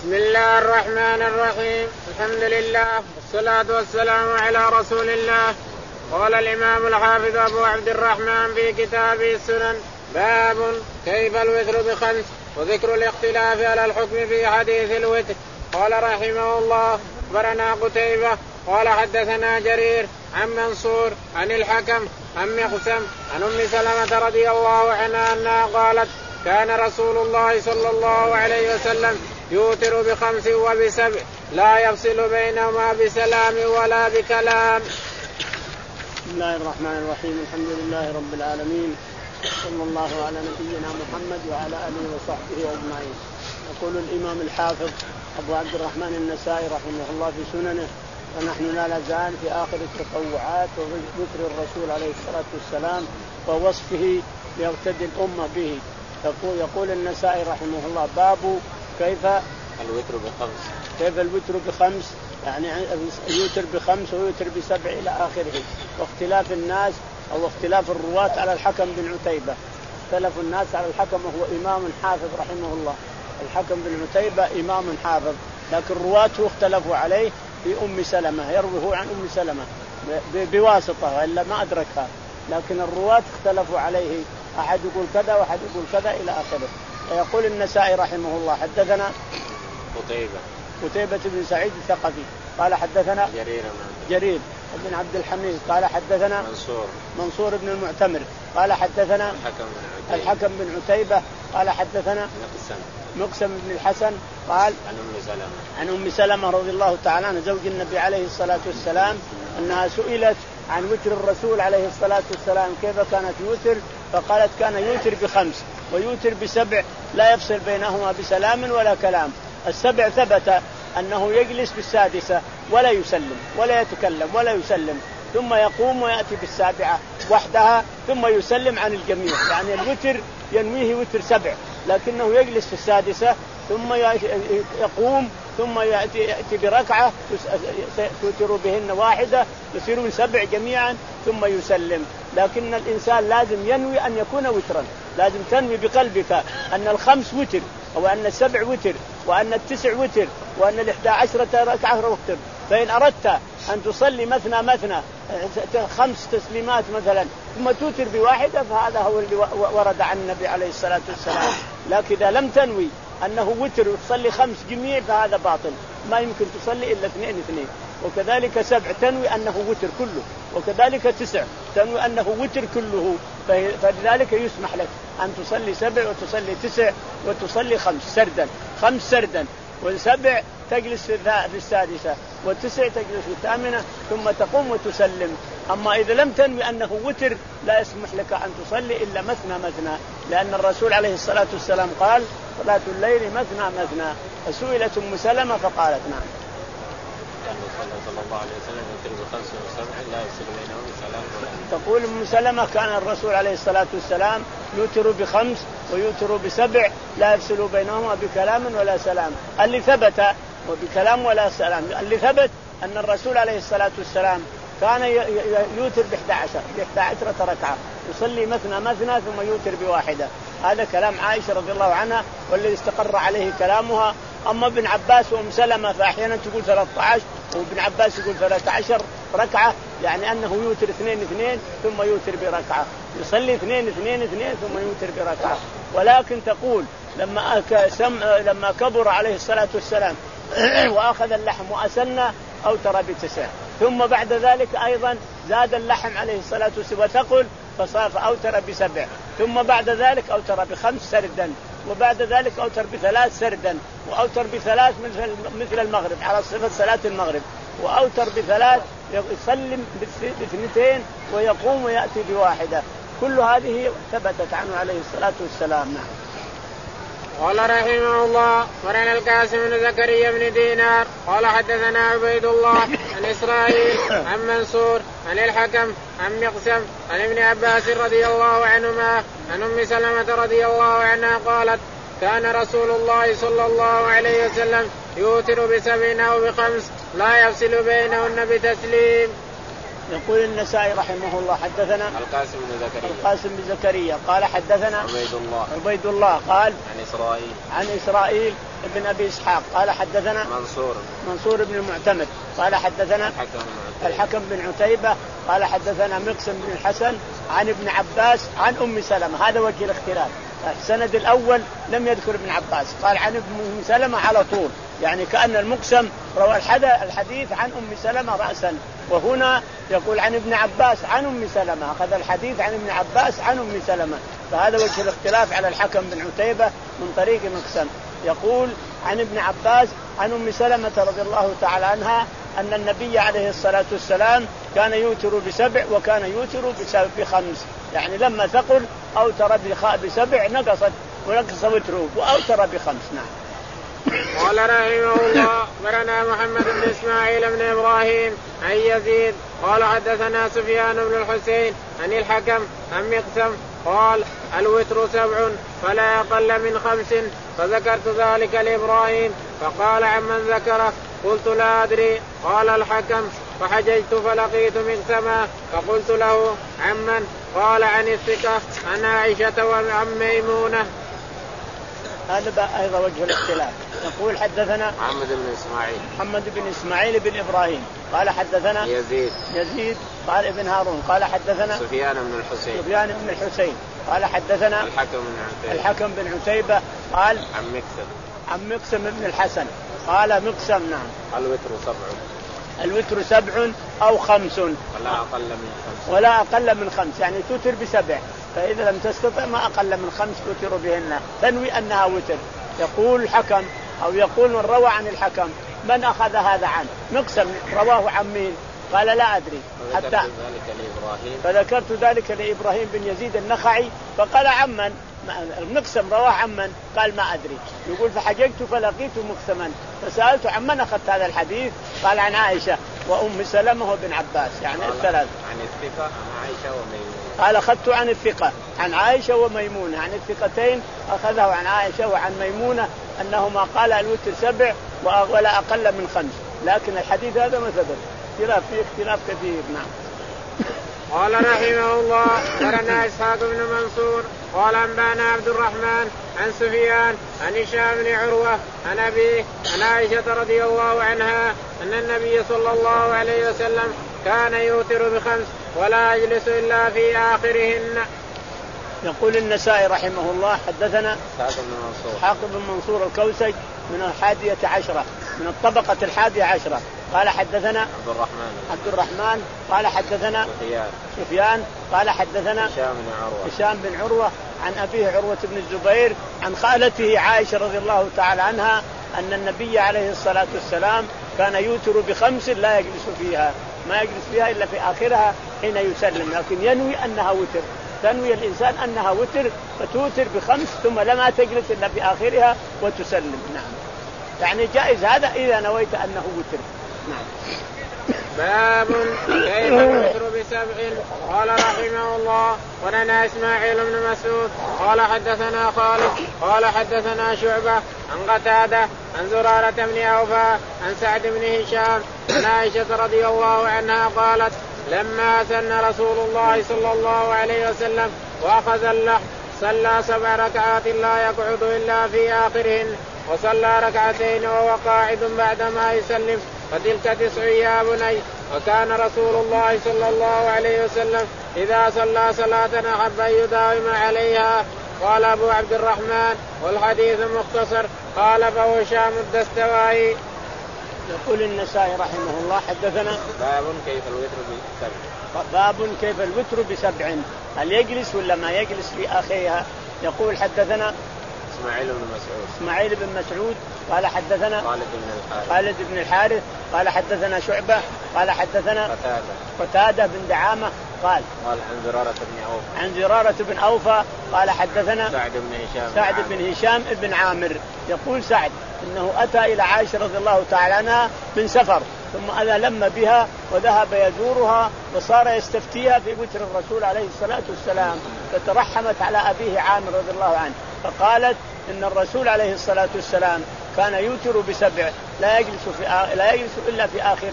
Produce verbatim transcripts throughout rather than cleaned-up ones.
بسم الله الرحمن الرحيم. الحمد لله والصلاة والسلام على رسول الله. قال الإمام الحافظ أبو عبد الرحمن في كتابه السنن: باب كيف الوتر بخمس، وذكر الاختلاف على الحكم في حديث الوتر. قال رحمه الله: أخبرنا قتيبة قال حدثنا جرير عن منصور عن الحكم عن مقسم عن أم سلمة رضي الله عنها أنها قالت: كان رسول الله صلى الله عليه وسلم يوتر بخمس وبسبع لا يفصل بينهما بسلام ولا بكلام. بسم الله الرحمن الرحيم. الحمد لله رب العالمين، صلى الله على نبينا محمد وعلى آله وصحبه أجمعين. يقول الإمام الحافظ أبو عبد الرحمن النسائي رحمه الله في سننه: ونحن لا نزال في آخر التطوعات وذكر الرسول عليه الصلاة والسلام ووصفه ليقتدي الأمة به. يقول, يقول النسائي رحمه الله: باب كيف الوتر بخمس، كيف الوتر بخمس، يعني يوتر بخمس ويوتر بسبع إلى آخره. واختلاف الناس أو اختلاف الرواة على الحكم بن عتيبة. اختلف الناس على الحكم وهو إمام حافظ رحمه الله. الحكم بن عتيبة إمام حافظ، لكن رواته اختلفوا عليه في أم سلمة، يروه عن أم سلمة بواسطة وإلا ما أدركها، لكن الرواة اختلفوا عليه، أحد يقول كذا وأحد يقول كذا إلى آخره. يقول النسائي رحمه الله: حدثنا قتيبة قتيبة بن سعيد الثقفي قال حدثنا جرير جرير بن عبد الحميد قال حدثنا منصور منصور بن المعتمر قال حدثنا الحكم بن عتيبة, الحكم بن عتيبة قال حدثنا مقسم مقسم بن الحسن قال عن أم سلمة عن أم سلمة رضي الله تعالى عنها زوج النبي عليه الصلاة والسلام أنها سئلت عن وتر الرسول عليه الصلاة والسلام كيف كانت يوتر، فقالت: كان يوتر بخمس ويوتر بسبع لا يفصل بينهما بسلام ولا كلام. السبع ثبت أنه يجلس بالسادسة ولا يسلم ولا يتكلم ولا يسلم، ثم يقوم ويأتي بالسابعة وحدها ثم يسلم عن الجميع. يعني الوتر ينويه وتر سبع، لكنه يجلس في السادسة ثم يقوم ثم يأتي, يأتي بركعة توتر بهن واحدة، يصيرون سبع جميعا ثم يسلم. لكن الإنسان لازم ينوي أن يكون وترا، لازم تنوي بقلبك أن الخمس وتر، أو أن السبع وتر، وأن التسع وتر، وأن الإحدى عشرة ركعة وتر. فإن أردت أن تصلي مثنى مثنى خمس تسليمات مثلا ثم توتر بواحدة، فهذا هو اللي ورد عن النبي عليه الصلاة والسلام. لكن إذا لم تنوي أنه وتر وتصلي خمس جميع فهذا باطل، ما يمكن تصلي إلا اثنين اثنين. وكذلك سبع تنوي أنه وتر كله، وكذلك تسع تنوي أنه وتر كله، فلذلك يسمح لك أن تصلي سبع وتصلي تسع وتصلي خمس سردا خمس سردا والسبع تجلس في السادسة والتسع تجلس في الثامنة ثم تقوم وتسلم. أما إذا لم تنوي أنه وتر لا يسمح لك أن تصلي إلا مثنى مثنى، لأن الرسول عليه الصلاة والسلام قال: صلاة الليل مثنى مثنى. فسئلت أم سلمة فقالت: نعم. صلى الله عليه وسلم يوتر بخمس وسبع لا يفصل بينهما بسلام ولا. تقول أم سلمة: كان الرسول عليه الصلاة والسلام يوتر بخمس ويوتر بسبع لا يفصل بينهما بكلام ولا سلام. اللي ثبت وبكلام ولا سلام، اللي ثبت أن الرسول عليه الصلاة والسلام كان يوتر بإحدى عشر بإحدى عشرة ركعة، يصلي مثنى مثنى ثم يوتر بواحدة. هذا كلام عائشة رضي الله عنها والذي استقر عليه كلامها. أما ابن عباس وأم سلمة فأحيانا تقول ثلاثة عشر وابن عباس يقول ثلاثة عشر ركعة، يعني أنه يوتر اثنين اثنين ثم يوتر بركعة، يصلي اثنين اثنين اثنين ثم يوتر بركعة. ولكن تقول لما لما كبر عليه الصلاة والسلام وأخذ اللحم وأسنى أوتر بتسع، ثم بعد ذلك أيضا زاد اللحم عليه الصلاة والسلام وثقل فصار فأوتر بسبع، ثم بعد ذلك أوتر بخمس سردا، وبعد ذلك أوتر بثلاث سردا، وأوتر بثلاث مثل مثل المغرب على صفة صلاة المغرب، وأوتر بثلاث يسلم باثنتين ويقوم ويأتي بواحدة. كل هذه ثبتت عنه عليه الصلاة والسلام. نعم. قال رحمه الله: ورنا القاسم بن زكريا بن دينار قال حدثنا عبيد الله عن إسرائيل عن منصور عن الحكم عن مقسم عن ابن عباس رضي الله عنهما عن أم سلمة رضي الله عنها قالت: كان رسول الله صلى الله عليه وسلم يوتر بسبع أو بخمس لا يفصل بينهن بتسليم. يقول النسائي رحمه الله حدثنا القاسم بن زكريا القاسم بن زكريا قال حدثنا عبيد الله عبيد الله قال عن إسرائيل عن إسرائيل ابن أبي إسحاق قال حدثنا منصور منصور بن المعتمد قال حدثنا الحكم, الحكم بن عتيبة قال حدثنا مقسم بن الحسن عن ابن عباس عن أم سلمة. هذا وجه الاختلاف. السند الأول لم يذكر ابن عباس، قال عن ابن سلمة على طول، يعني كأن المقسم روى الحديث عن أم سلمة رأسا، وهنا يقول عن ابن عباس عن أم سلمة، أخذ الحديث عن ابن عباس عن أم سلمة. فهذا وجه الاختلاف على الحكم بن عتيبة من طريق مقسم. يقول عن ابن عباس عن أم سلمة رضي الله تعالى عنها أن النبي عليه الصلاة والسلام كان يوتر بسبع وكان يوتر بخمس، يعني لما ثقل أوتر بسبع نقصت ونقص وتره وأوتر بخمس. نعم. قال رحمه الله برنا محمد بن إسماعيل بن إبراهيم عن يزيد قال حدثنا سفيان بن الحسين عن الحكم عن مقسم قال الوتر سبع فلا أقل من خمس، فذكرت ذلك لإبراهيم فقال عمن ذكره، قلت لا أدري. قال الحكم فحججت فلقيت مقسما فقلت له عمن؟ قال عن الثقة عن عائشة وعن ميمونة. هذا أيضا وجه الاختلاف. يقول حدثنا محمد بن إسماعيل محمد بن إسماعيل بن إبراهيم قال حدثنا يزيد يزيد قال ابن هارون قال حدثنا سفيان بن الحسين سفيان بن الحسين قال حدثنا الحكم بن عتيبة الحكم بن عتيبة قال عن مقسم عن مقسم بن الحسن قال مقسم نعم الوتر سبع الوتر سبع أو خمس ولا أقل من خمس ولا أقل من خمس، يعني توتر بسبع، فإذا لم تستطع ما أقل من خمس توتر بهن، تنوي أنها وتر. يقول الحكم أو يقول من روى عن الحكم من أخذ هذا عنه؟ مقسم رواه عن مين؟ قال لا أدري. حتى ذلك لإبراهيم فذكرت ذلك لإبراهيم بن يزيد النخعي فقال عمن؟ المقسم رواه عمن؟ قال ما أدري. يقول فحججت فلقيت مقسما فسألت عمن أخذت هذا الحديث؟ قال عن عائشة وأم سلمة وابن عباس، يعني الثلاث. عن الثقة عن عائشة وميمونة. قال أخذت عن الثقة عن عائشة وميمونة، عن الثقتين أخذه عن عائشة وعن ميمونة أنهما قال الوتر سبع ولا أقل من خمس، لكن الحديث هذا ما ثبت، اختلاف فيه اختلاف كثير. نعم. قال رحمه الله قرنا إسحاق بن منصور قال أنبانا عبد الرحمن عن سفيان عن هشام بن عروة عن أبيه عن عائشة رضي الله عنها أن النبي صلى الله عليه وسلم كان يوتر بخمس ولا يجلس إلا في آخرهن. يقول النسائي رحمه الله حدثنا إسحاق بن منصور الكوسج من الحادية عشرة من الطبقة الحادية عشرة قال حدثنا عبد الرحمن عبد الرحمن قال حدثنا سفيان سفيان قال حدثنا هشام بن عروة هشام بن عروة عن أبيه عروة بن الزبير عن خالته عائشة رضي الله تعالى عنها أن النبي عليه الصلاة والسلام كان يوتر بخمس لا يجلس فيها، ما يجلس فيها إلا في آخرها حين يسلم، لكن ينوي أنها وتر، تنوي الإنسان أنها وتر فتوتر بخمس ثم لما تجلس إلا في آخرها وتسلم. نعم، يعني جائز هذا إذا نويت أنه وتر. نعم. باب كيف الوتر بسبع. قال رحمه الله ولنا إسماعيل بن مسعود قال حدثنا خالد قال حدثنا شعبة عن قتادة عن زرارة بن أوفى عن سعد بن هشام عن عائشة رضي الله عنها قالت لما سن رسول الله صلى الله عليه وسلم وأخذ اللحم صلى سبع ركعات لا يقعد إلا في آخرهن، وصلى ركعتين وهو قاعد بعدما يسلم، فتلك تسع يا بني. وكان رسول الله صلى الله عليه وسلم إذا صلى صلاة أحب أن يداوم عليها. قال أبو عبد الرحمن والحديث مختصر. قال فهو هشام الدستوائي. يقول النسائي رحمه الله حدثنا باب كيف الوتر بسبع. باب كيف الوتر بسبع، هل يجلس ولا ما يجلس في آخرها؟ يقول حدثنا إسماعيل بن مسعود إسماعيل بن مسعود قال حدثنا خالد بن الحارث خالد بن الحارث قال حدثنا شعبة قال حدثنا قتادة قتادة بن دعامة قال قال عن زرارة بن أوفى عن زرارة بن أوفى قال حدثنا سعد بن هشام سعد بن هشام بن عامر. يقول سعد إنه أتى إلى عائشة رضي الله تعالى عنها من سفر، ثم أذى لم بها وذهب يزورها وصار يستفتيها في وتر الرسول عليه الصلاة والسلام، فترحمت على أبيه عامر رضي الله عنه فقالت إن الرسول عليه الصلاة والسلام كان يوتر بسبع لا يجلس في آ... لا يجلس إلا في آخرها،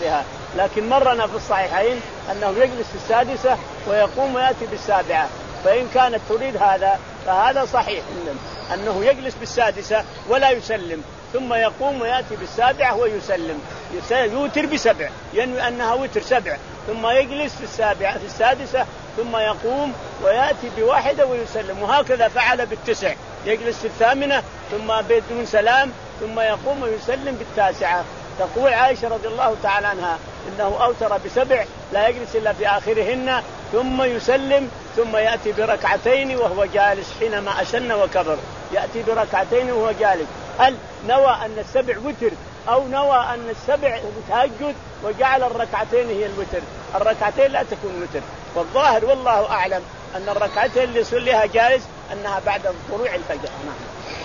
لكن مرنا في الصحيحين أنه يجلس في السادسة ويقوم ويأتي بالسابعة. فإن كانت تريد هذا فهذا صحيح أنه يجلس بالسادسة ولا يسلم ثم يقوم ويأتي بالسابعة ويسلم، يوتر بسبع ينوي أنها وتر سبع، ثم يجلس في السابعة في السادسة ثم يقوم ويأتي بواحدة ويسلم. وهكذا فعل بالتسع، يجلس في الثامنة ثم بدون سلام ثم يقوم ويسلم بالتاسعة. تقول عائشة رضي الله تعالى عنها إنه أوتر بسبع لا يجلس إلا في آخرهن ثم يسلم ثم يأتي بركعتين وهو جالس حينما أسن وكبر، يأتي بركعتين وهو جالس. هل نوى أن السبع وتر أو نوى أن السبع تهجد وجعل الركعتين هي الوتر؟ الركعتين لا تكون وتر، والظاهر والله أعلم أن الركعتين اللي يصليها جالس أنها بعد طلوع الفجر. نعم.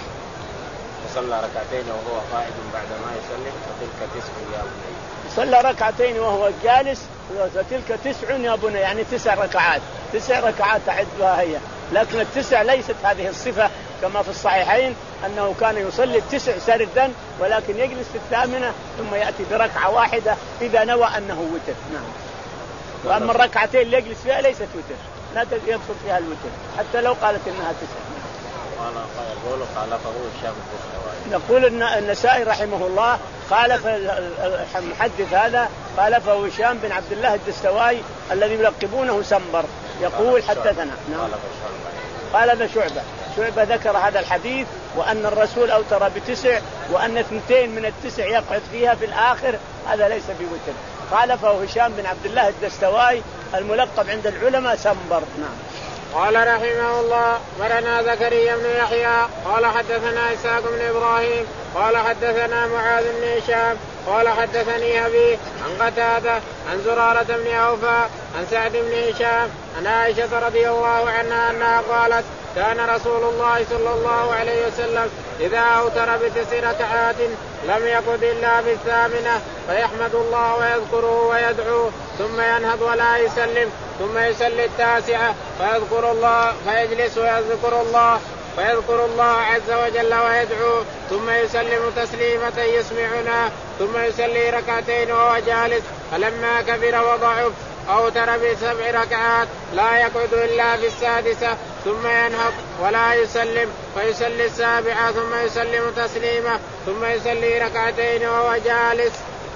صلى ركعتين وهو قائد بعد ما يسلم فتلك تسع يا بني. صلى ركعتين وهو جالس فتلك تسع يا بني، يعني تسع ركعات، تسع ركعات تعدها هي. لكن التسع ليست هذه الصفة كما في الصحيحين أنه كان يصلي التسع سردا، ولكن يجلس في الثامنة ثم يأتي بركعة واحدة إذا نوى أنه وتر. نعم. وأما الركعتين اللي يجلس فيها ليست وتر، لا يدخل فيها الوتر حتى لو قالت إنها تسع. يقول خالفه هشام الدستوائي. نقول النسائي رحمه الله خالف المحدث هذا، خالفه هشام بن عبد الله الدستوائي الذي يلقبونه سنبر. يقول حدثنا نعم قال شعبة شعبة ذكر هذا الحديث وأن الرسول أوتر بتسع وأن اثنتين من التسع يقعد فيها في الآخر، هذا ليس بوتر. خالفه هشام بن عبد الله الدستوائي الملقب عند العلماء سنبر. نعم. قال رحمه الله مرنا زكريا بن يحيى قال حدثنا إسحاق بن إبراهيم قال حدثنا معاذ بن هشام قال حدثني أبي عن قتادة عن زرارة بن أوفى عن سعد بن هشام عن عائشة رضي الله عنها أنها قالت كان رسول الله صلى الله عليه وسلم إذا أوتر بتسع ركعات لم يقعد إلا بالثامنة فيحمد الله ويذكره ويدعو ثم ينهض ولا يسلم ثم يصلي التاسعة فيذكر الله فيجلس ويذكر الله فيذكر الله عز وجل ويدعو ثم يسلم تسليمة يسمعنا ثم يصلي ركعتين وهو جالس. فلما كبر وضعف أوتر بسبع ركعات لا يقعد إلا في السادسة ثم ينهض ولا يسلم فيصلي السابعة ثم يسلم تسليمة ثم يصلي ركعتين وهو جالس.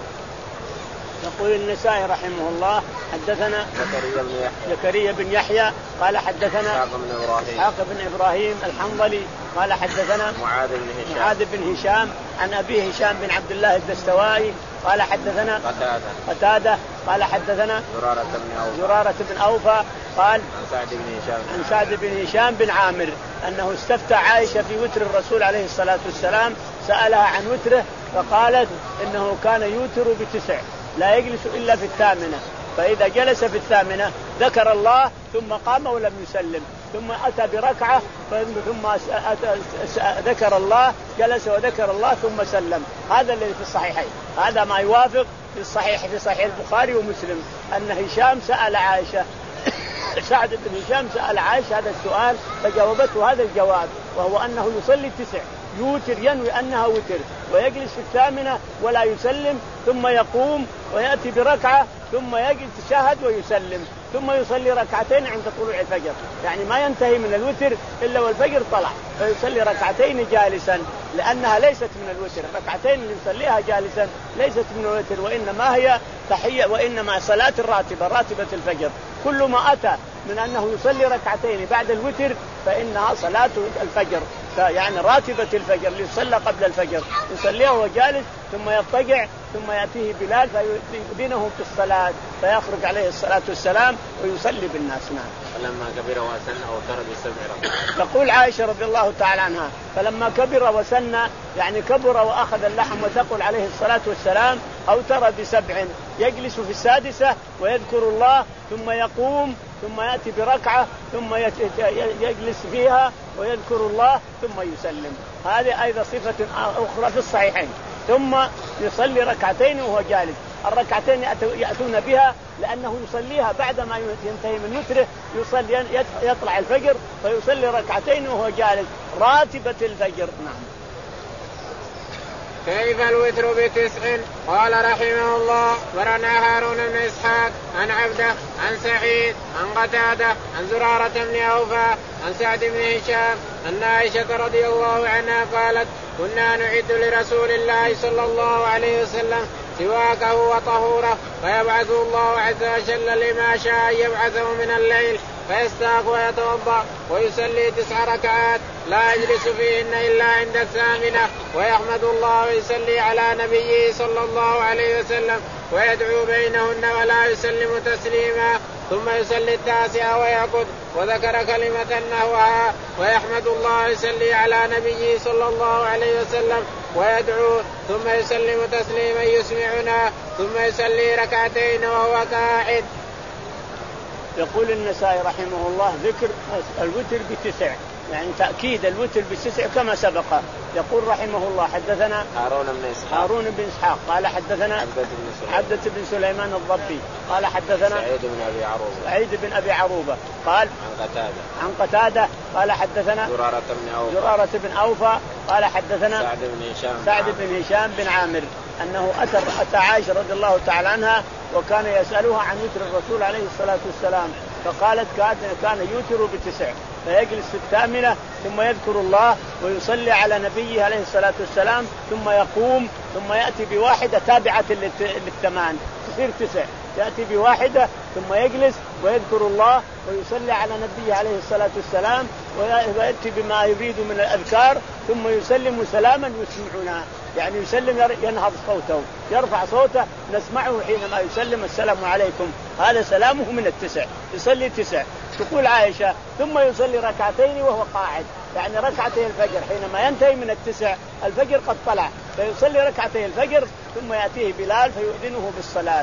يقول النسائي رحمه الله حدثنا زكريا بن يحيى قال حدثنا إسحاق بن إبراهيم الحنظلي قال حدثنا معاذ بن هشام, معاذ بن هشام عن أبيه هشام بن عبد الله الدستوائي قال حدثنا قتادة, قتادة قال حدثنا زرارة بن أوفى, زرارة بن أوفى قال عن سعد بن هشام عن سعد بن هشام بن عامر أنه استفتى عائشة في وتر الرسول عليه الصلاة والسلام، سألها عن وتره فقالت إنه كان يوتر بتسع لا يجلس إلا في الثامنة، فإذا جلس في الثامنة ذكر الله ثم قام ولم يسلم ثم أتى بركعة ثم أتى ذكر الله جلس وذكر الله ثم سلم. هذا الذي في الصحيحين، هذا ما يوافق في الصحيح في صحيح البخاري ومسلم أن هشام سأل عائشة سعد بن هشام سأل عائشة هذا السؤال فجاوبته هذا الجواب، وهو أنه يصلي التسع يوتر ينوي أنها وتر ويجلس في الثامنة ولا يسلم ثم يقوم ويأتي بركعة ثم يجلس يشهد ويسلم ثم يصلي ركعتين عند طلوع الفجر، يعني ما ينتهي من الوتر إلا والفجر طلع فيصلي ركعتين جالسا لأنها ليست من الوتر. الركعتين اللي يصليها جالسا ليست من الوتر وإنما هي تحية وإنما صلاة الراتبة راتبة الفجر. كل ما أتى من أنه يصلي ركعتين بعد الوتر فإنها صلاة الفجر، يعني راتبة الفجر اللي يصلى قبل الفجر يصليها وهو جالس ثم يضطجع ثم يأتيه بلال فيؤذنه في الصلاة فيخرج عليه الصلاة والسلام ويصلي بالناس. نعم. فلما كبر وسن أوتر بسبع ركعات. تقول عائشة رضي الله تعالى عنها فلما كبر وسن يعني كبر وأخذ اللحم وثقل عليه الصلاة والسلام أوتر بسبع، يجلس في السادسة ويذكر الله ثم يقوم ثم يأتي بركعة ثم يجلس فيها ويذكر الله ثم يسلم. هذه أيضا صفة أخرى في الصحيحين. ثم يصلي ركعتين وهو جالس، الركعتين يأتون بها لأنه يصليها بعدما ينتهي من وتره يصلي يطلع الفجر فيصلي ركعتين وهو جالس راتبة الفجر. نعم. كيف الوتر بتسع؟ قال رحمه الله ورنا هارون بن إسحاق عن عبده عن سعيد عن قتادة عن زرارة بن أوفى عن سعد بن هشام أن عائشة رضي الله عنها قالت كنا نعد لرسول الله صلى الله عليه وسلم سواكه وطهوره فيبعث الله عز وجل لما شاء يبعثه من الليل فيستاق ويتوضأ ويصلي تسع ركعات لا يجلس فيهن إلا عند الثامنة ويحمد الله ويصلي على نبيه صلى الله عليه وسلم ويدعو بينهن ولا يسلم تسليما ثم يصلي التاسعة ويعقد وذكر كلمة نحوها ويحمد الله ويصلي على نبيه صلى الله عليه وسلم ويدعو ثم يسلم تسليما يسمعنا ثم يصلي ركعتين وهو قاعد. يقول النسائي رحمه الله ذكر الوتر بتسع يعني تأكيد الوتر بتسع كما سبق. يقول رحمه الله حدثنا هارون بن إسحاق هارون بن إسحاق قال حدثنا عبدة بن سليمان الضبي قال حدثنا سعيد بن أبي عروبة سعيد بن أبي عروبة قال عن قتادة عن قتادة قال حدثنا زرارة بن أوفى زرارة بن أوفى قال حدثنا سعد بن هشام سعد بن هشام بن عامر أنه أتى أتى عائشة رضي الله تعالى عنها وكان يسألها عن وتر الرسول عليه الصلاة والسلام فقالت كان يوتر بتسع فيجلس في الثامنة ثم يذكر الله ويصلي على نبيه عليه الصلاة والسلام ثم يقوم ثم يأتي بواحدة تابعة للثمان تصير تسع يأتي بواحدة ثم يجلس ويذكر الله ويصلي على نبيه عليه الصلاة والسلام ويأتي بما يريد من الأذكار ثم يسلم سلاما يسمعنا يعني يسلم ينهض صوته يرفع صوته نسمعه حينما يسلم السلام عليكم هذا سلامه من التسع يصلي تسع. تقول عائشة ثم يصلي ركعتين وهو قاعد يعني ركعتي الفجر حينما ينتهي من التسع الفجر قد طلع فيصلي ركعتي الفجر ثم يأتيه بلال فيؤذنه بالصلاة.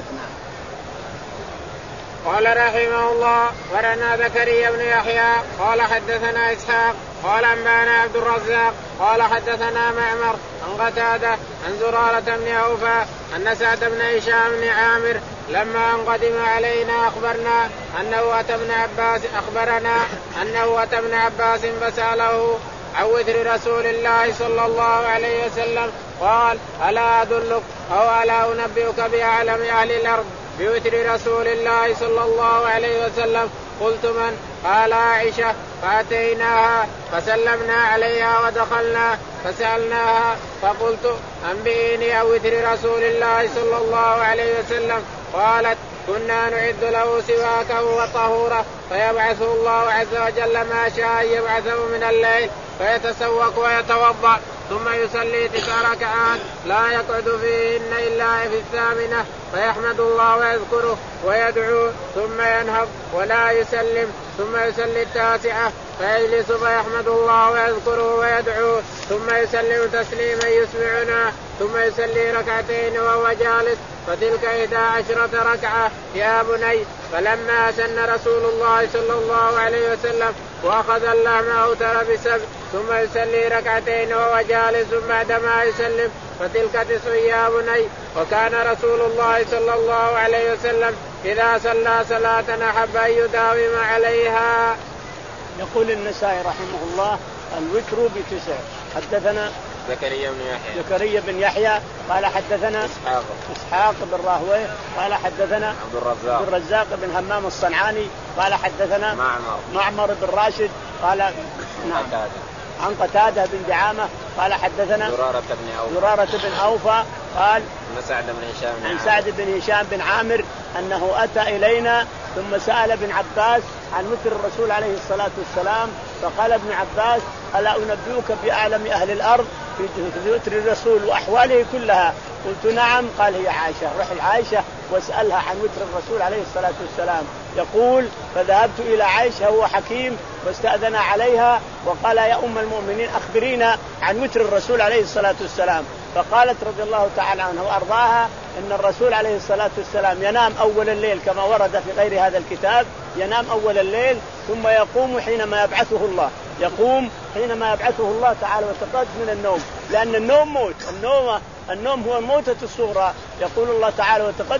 قال رحمه الله ورنا زكريا بن يحيى قال حدثنا إسحاق قال أنبانا عبد الرزاق قال حدثنا معمر عن قتادة عن زرارة بن أوفى أن سعد بن هشام بن عامر لما انقدم علينا أخبرنا أنه أتى ابن عباس أخبرنا أنه أتى ابن عباس فسأله عن وتر رسول الله صلى الله عليه وسلم قال ألا أدلك أو ألا أنبئك بأعلم أهل الأرض بوتر رسول الله صلى الله عليه وسلم؟ قلت من؟ قال عائشة. فأتيناها فسلمنا عليها ودخلنا فسألناها فقلت أنبئيني عن وتر رسول الله صلى الله عليه وسلم. قالت كنا نعد له سواكه وطهوره فيبعثه الله عز وجل ما شاء يبعثه من الليل فيتسوق ويتوضأ ثم يصلي تسع ركعات لا يقعد فيهن إلا في الثامنة فيحمد الله ويذكره ويدعو ثم ينهض ولا يسلم ثم يصلي التاسعة فيجلس فيحمد الله ويذكره ويدعو ثم يسلم تسليما يسمعنا ثم يصلي ركعتين وهو جالس فتلك إحدى عشرة ركعة يا بني. فلما سن رسول الله صلى الله عليه وسلم وأخذ اللحم أوتر بسبع ثم يصلي ركعتين وهو جالس بعدما يسلم فتلك تسع يا بني. وكان رسول الله صلى الله عليه وسلم إذا صلى صلاة أحب أن يداوم عليها. يقول النسائي رحمه الله الوتر بتسع. حدثنا زكريا بن يحيى زكريا بن يحيى قال حدثنا إسحاق إسحاق بن راهويه قال حدثنا عبد الرزاق عبد الرزاق بن همام الصنعاني قال حدثنا معمر معمر بن راشد قال نعم عن قتادة بن دعامة قال حدثنا زرارة بن أوفى زرارة بن أوفى قال عن سعد بن هشام عن سعد بن هشام بن عامر أنه أتى إلينا ثم سأل ابن عباس عن وتر الرسول عليه الصلاة والسلام فقال ابن عباس ألا أنبئك بأعلم أهل الأرض في وتر الرسول وأحواله كلها؟ قلت نعم. قال هي عائشة. روح العائشة واسألها عن وتر الرسول عليه الصلاة والسلام. يقول فذهبت إلى عائشة هو حكيم واستأذن عليها وقال يا أم المؤمنين أخبرينا عن وتر الرسول عليه الصلاة والسلام. فقالت رضي الله تعالى عنها وأرضاها إن الرسول عليه الصلاة والسلام ينام أول الليل كما ورد في غير هذا الكتاب ينام أول الليل ثم يقوم حينما يبعثه الله يقوم حينما يبعثه الله تعالى وتقدس من النوم لأن النوم موت النوم النوم هو الموتة الصغرى. يقول الله تعالى وتقدس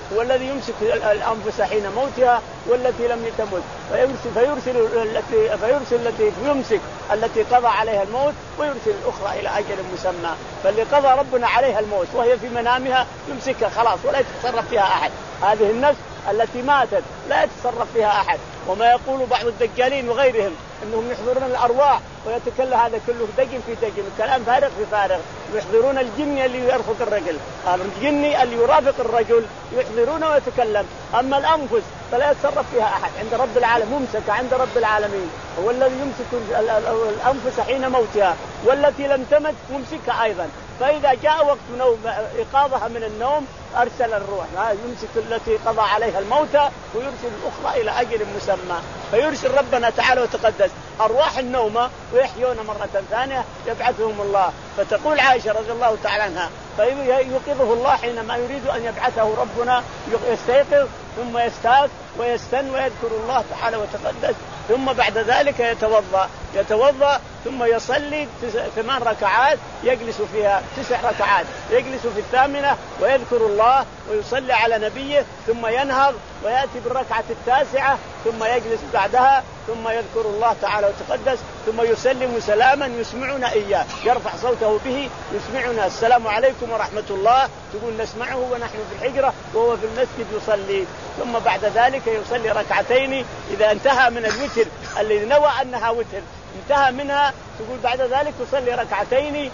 هو الذي يمسك الأنفس حين موتها والتي لم تمت فيرسل فيرسل التي فيرسل التي يمسك التي قضى عليها الموت ويرسل الأخرى إلى أجل مسمى. فاللي قضى ربنا عليها الموت وهي في منامها يمسكها خلاص ولا يتصرف فيها أحد. هذه النفس التي ماتت لا يتصرف فيها أحد. وما يقول بعض الدجالين وغيرهم انهم يحضرون الارواح ويتكلم هذا كله دجن في دجن كلام فارغ في فارغ. يحضرون الجن اللي يرفق الرجل الجن اللي يرافق الرجل يحضرونه ويتكلم. اما الانفس فلا يتصرف فيها احد عند رب العالمين ممسكه عند رب العالمين. هو الذي يمسك الانفس حين موتها والتي لم تمت ممسكها ايضا. فاذا جاء وقت نوم ايقاظها من النوم ارسل الروح يمسك التي قضى عليها الموت ويرسل الاخرى الى اجل مسمى. فيرسل ربنا تعالى وتقدس أرواح النوم ويحيون مرة ثانية يبعثهم الله. فتقول عائشة رضي الله تعالى عنها فيوقظه الله حينما يريد أن يبعثه ربنا يستيقظ ثم يستاق ويستن ويذكر الله تعالى وتقدس ثم بعد ذلك يتوضأ يتوضأ ثم يصلي ثمان ركعات يجلس فيها تسع ركعات يجلس في الثامنة ويذكر الله ويصلي على نبيه ثم ينهض ويأتي بالركعة التاسعة ثم يجلس بعدها ثم يذكر الله تعالى وتقدس ثم يسلم سلاما يسمعنا إياه يرفع صوته به يسمعنا السلام عليكم ورحمة الله تقول نسمعه ونحن في الحجرة وهو في المسجد يصلي. ثم بعد ذلك يصلي ركعتين إذا انتهى من الوتر اللي نوى أنها وتر انتهى منها تقول بعد ذلك يصلي ركعتين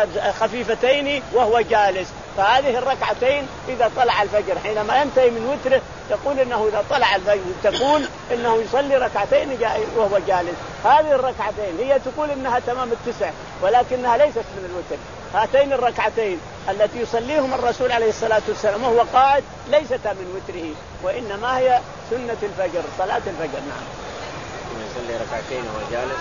خفيفتين وهو جالس. فهذه الركعتين إذا طلع الفجر حينما ينتهي من وتره تقول إنه إذا طلع الفجر تقول إنه يصلي ركعتين وهو جالس. هذه الركعتين هي تقول إنها تمام التسع ولكنها ليست من الوتر. هاتين الركعتين التي يصليهم الرسول عليه الصلاة والسلام وهو قاعد ليستا من وتره وإنما هي سنة الفجر صلاة الفجر. نعم يصلي ركعتين وهو جالس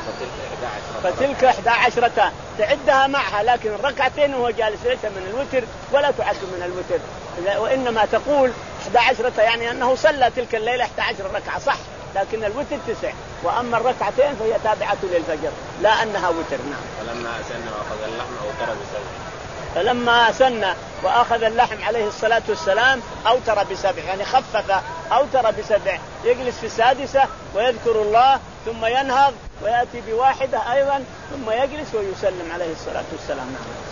فتلك إحدى عشرة تعدها معها لكن الركعتين وهو جالس ليس من الوتر ولا تعد من الوتر وإنما تقول إحدى عشرة يعني أنه صلى تلك الليلة إحدى عشر ركعة صح لكن الوتر تسع وأما الركعتين فهي تابعة للفجر لا أنها وتر. نعم. فلما أسن وأخذ اللحم أوتر بسبع فلما سن وأخذ اللحم عليه الصلاة والسلام أوتر بسبع يعني خفف أوتر بسبع يجلس في السادسة ويذكر الله ثم ينهض ويأتي بواحدة أيضا ثم يجلس ويسلم عليه الصلاة والسلام. نعم.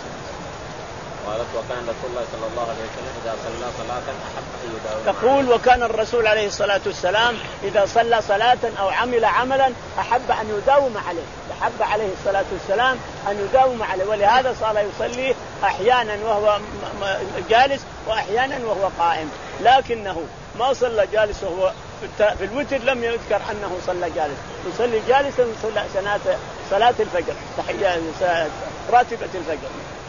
قالت وكان رسول الله صلى الله عليه وسلم إذا صلى صلاة أحب أن يداوم. تقول وكان الرسول عليه الصلاة والسلام إذا صلى صلاة أو عمل عملا أحب أن يداوم عليه أحب عليه الصلاة والسلام أن يداوم عليه ولهذا صار يصلي أحيانا وهو جالس وأحيانا وهو قائم لكنه ما صلى جالس وهو في الوتر لم يذكر أنه صلى جالس يصلي جالسا صلى صلاة الفجر تحية راتبة الفجر.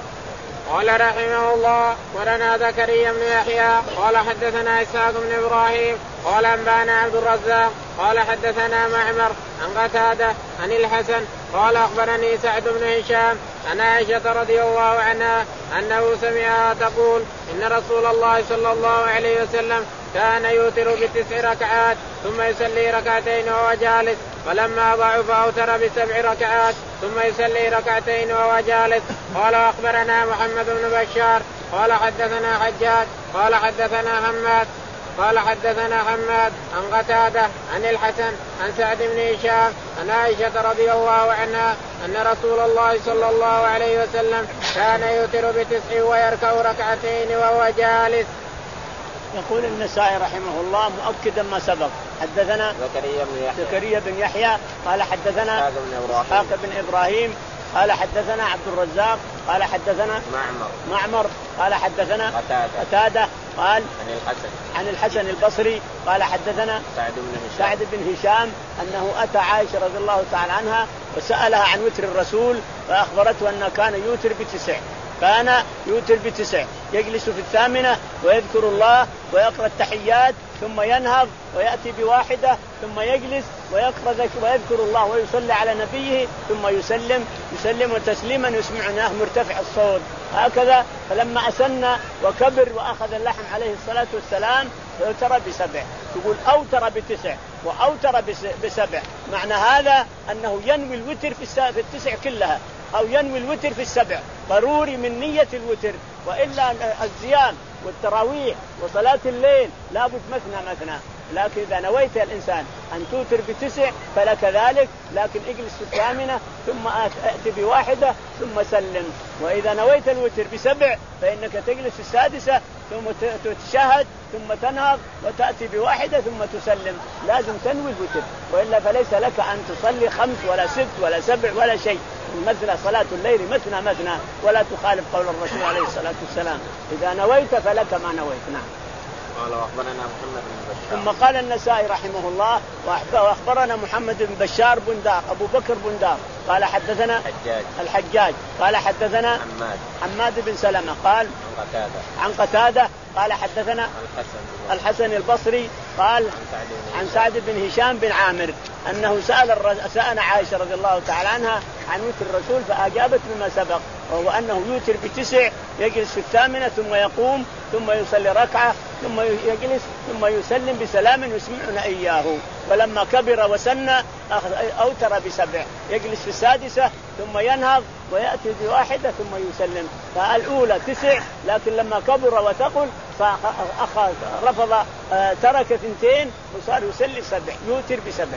قال رحمه الله ولنا زكريا بن يحيى قال حدثنا إسحاق بن إبراهيم قال أنبانا عبد الرزاق قال حدثنا معمر عن قتادة عن الحسن قال أخبرني سعد بن هشام عن عائشة رضي الله عنها أنه سمعها تقول إن رسول الله صلى الله عليه وسلم كان يوتر بتسع ركعات ثم يصلي ركعتين وهو جالس فلما ضعف أوتر بسبع ركعات ثم يصلي ركعتين وهو جالس. قال أخبرنا محمد بن بشار قال حدثنا حجاج قال حدثنا حماد قال حدثنا حماد عن قتادة عن الحسن عن سعد بن هشام عن عائشة رضي الله عنها أن رسول الله صلى الله عليه وسلم كان يوتر بتسع ويركع ركعتين وهو جالس. يقول النسائي رحمه الله مؤكدا ما سبق حدثنا زكريا بن يحيى زكريا بن يحيى قال حدثنا إسحاق بن إبراهيم قال حدثنا عبد الرزاق قال حدثنا معمر معمر قال حدثنا قتادة قتادة قال عن الحسن عن الحسن البصري قال حدثنا سعد بن هشام سعد بن هشام أنه أتى عائشة رضي الله تعالى عنها وسألها عن وتر الرسول فأخبرته أنه كان يوتر بتسع كان يوتر بتسع يجلس في الثامنة ويذكر الله ويقرأ التحيات ثم ينهض ويأتي بواحدة ثم يجلس ويقرأ ويذكر الله ويصلي على نبيه ثم يسلم يسلم تسليما يسمعناه مرتفع الصوت هكذا. فلما أسن وكبر وأخذ اللحم عليه الصلاة والسلام أوتر بسبع تقول أوتر بتسع وأوتر بسبع معنى هذا أنه ينوي الوتر في التسع كلها أو ينوي الوتر في السبع ضروري من نية الوتر وإلا الزيام والتراويح وصلاة الليل لابد مثنى مثنى. لكن إذا نويت الإنسان أن توتر بتسع فلك ذلك، لكن اجلس في الثامنة ثم أتي بواحدة ثم سلم. وإذا نويت الوتر بسبع فإنك تجلس في السادسة ثم تتشهد ثم تنهض وتأتي بواحدة ثم تسلم. لازم تنوي الوتر، وإلا فليس لك أن تصلي خمس ولا ست ولا سبع ولا شيء. مثل صلاة الليل مثنى مثنى، ولا تخالف قول الرسول عليه الصلاة والسلام إذا نويت فلك ما نويت. نعم. قال وأخبرنا محمد بن بشار. ثم قال النسائي رحمه الله وأخبرنا محمد بن بشار بندار أبو بكر بندار قال حدثنا الحجاج الحجاج قال حدثنا حماد حماد بن سلمة قال عن قتادة عن قتادة قال حدثنا الحسن الحسن البصري قال عن سعد بن هشام بن عامر أنه سأل الر... سأل عائشة رضي الله تعالى عنها عن وتر الرسول فأجابت بما سبق، وهو أنه يوتر بتسع يجلس في الثامنة ثم يقوم ثم يصلي ركعة ثم يجلس ثم يسلم بسلام يسمعنا إياه. ولما كبر وسن أوتر بسبع يجلس في السادسة ثم ينهض ويأتي بواحدة ثم يسلم. فالأولى تسع، لكن لما كبر وثقل فأخذ رفض ترك ثنتين وصار يسلي سبع يوتر بسبع.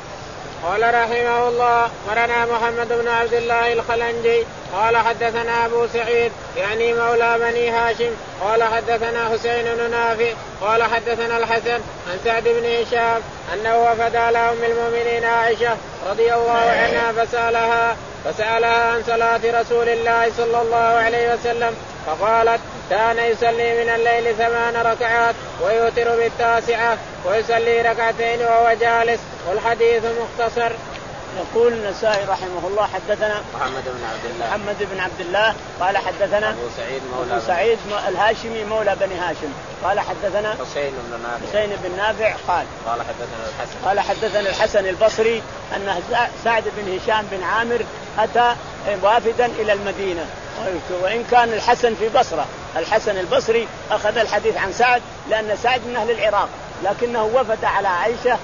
قال رحمه الله مرنا محمد بن عبد الله الخلنجي قال حدثنا أبو سعيد يعني مولى بني هاشم قال حدثنا حسين بن نافع قال حدثنا الحسن عن سعد بن هشام أنه وفد على أم المؤمنين عائشة رضي الله عنها فسألها فسألها عن صلاة رسول الله صلى الله عليه وسلم فقالت كان يصلي من الليل ثمان ركعات ويوتر بالتاسعة ويصلي ركعتين وهو جالس. والحديث مختصر. يقول النسائي رحمه الله حدثنا محمد بن عبد الله محمد بن عبد الله قال حدثنا أبو سعيد مولى أبو سعيد الهاشمي مولى بني هاشم قال حدثنا حسين بن نافع حسين بن نافع قال قال حدثنا الحسن قال حدثنا الحسن البصري أن سعد بن هشام بن عامر أتى وافدا إلى المدينة، وإن كان الحسن في بصرة. الحسن البصري أخذ الحديث عن سعد لأن سعد من أهل العراق، لكنه وفد على عائشة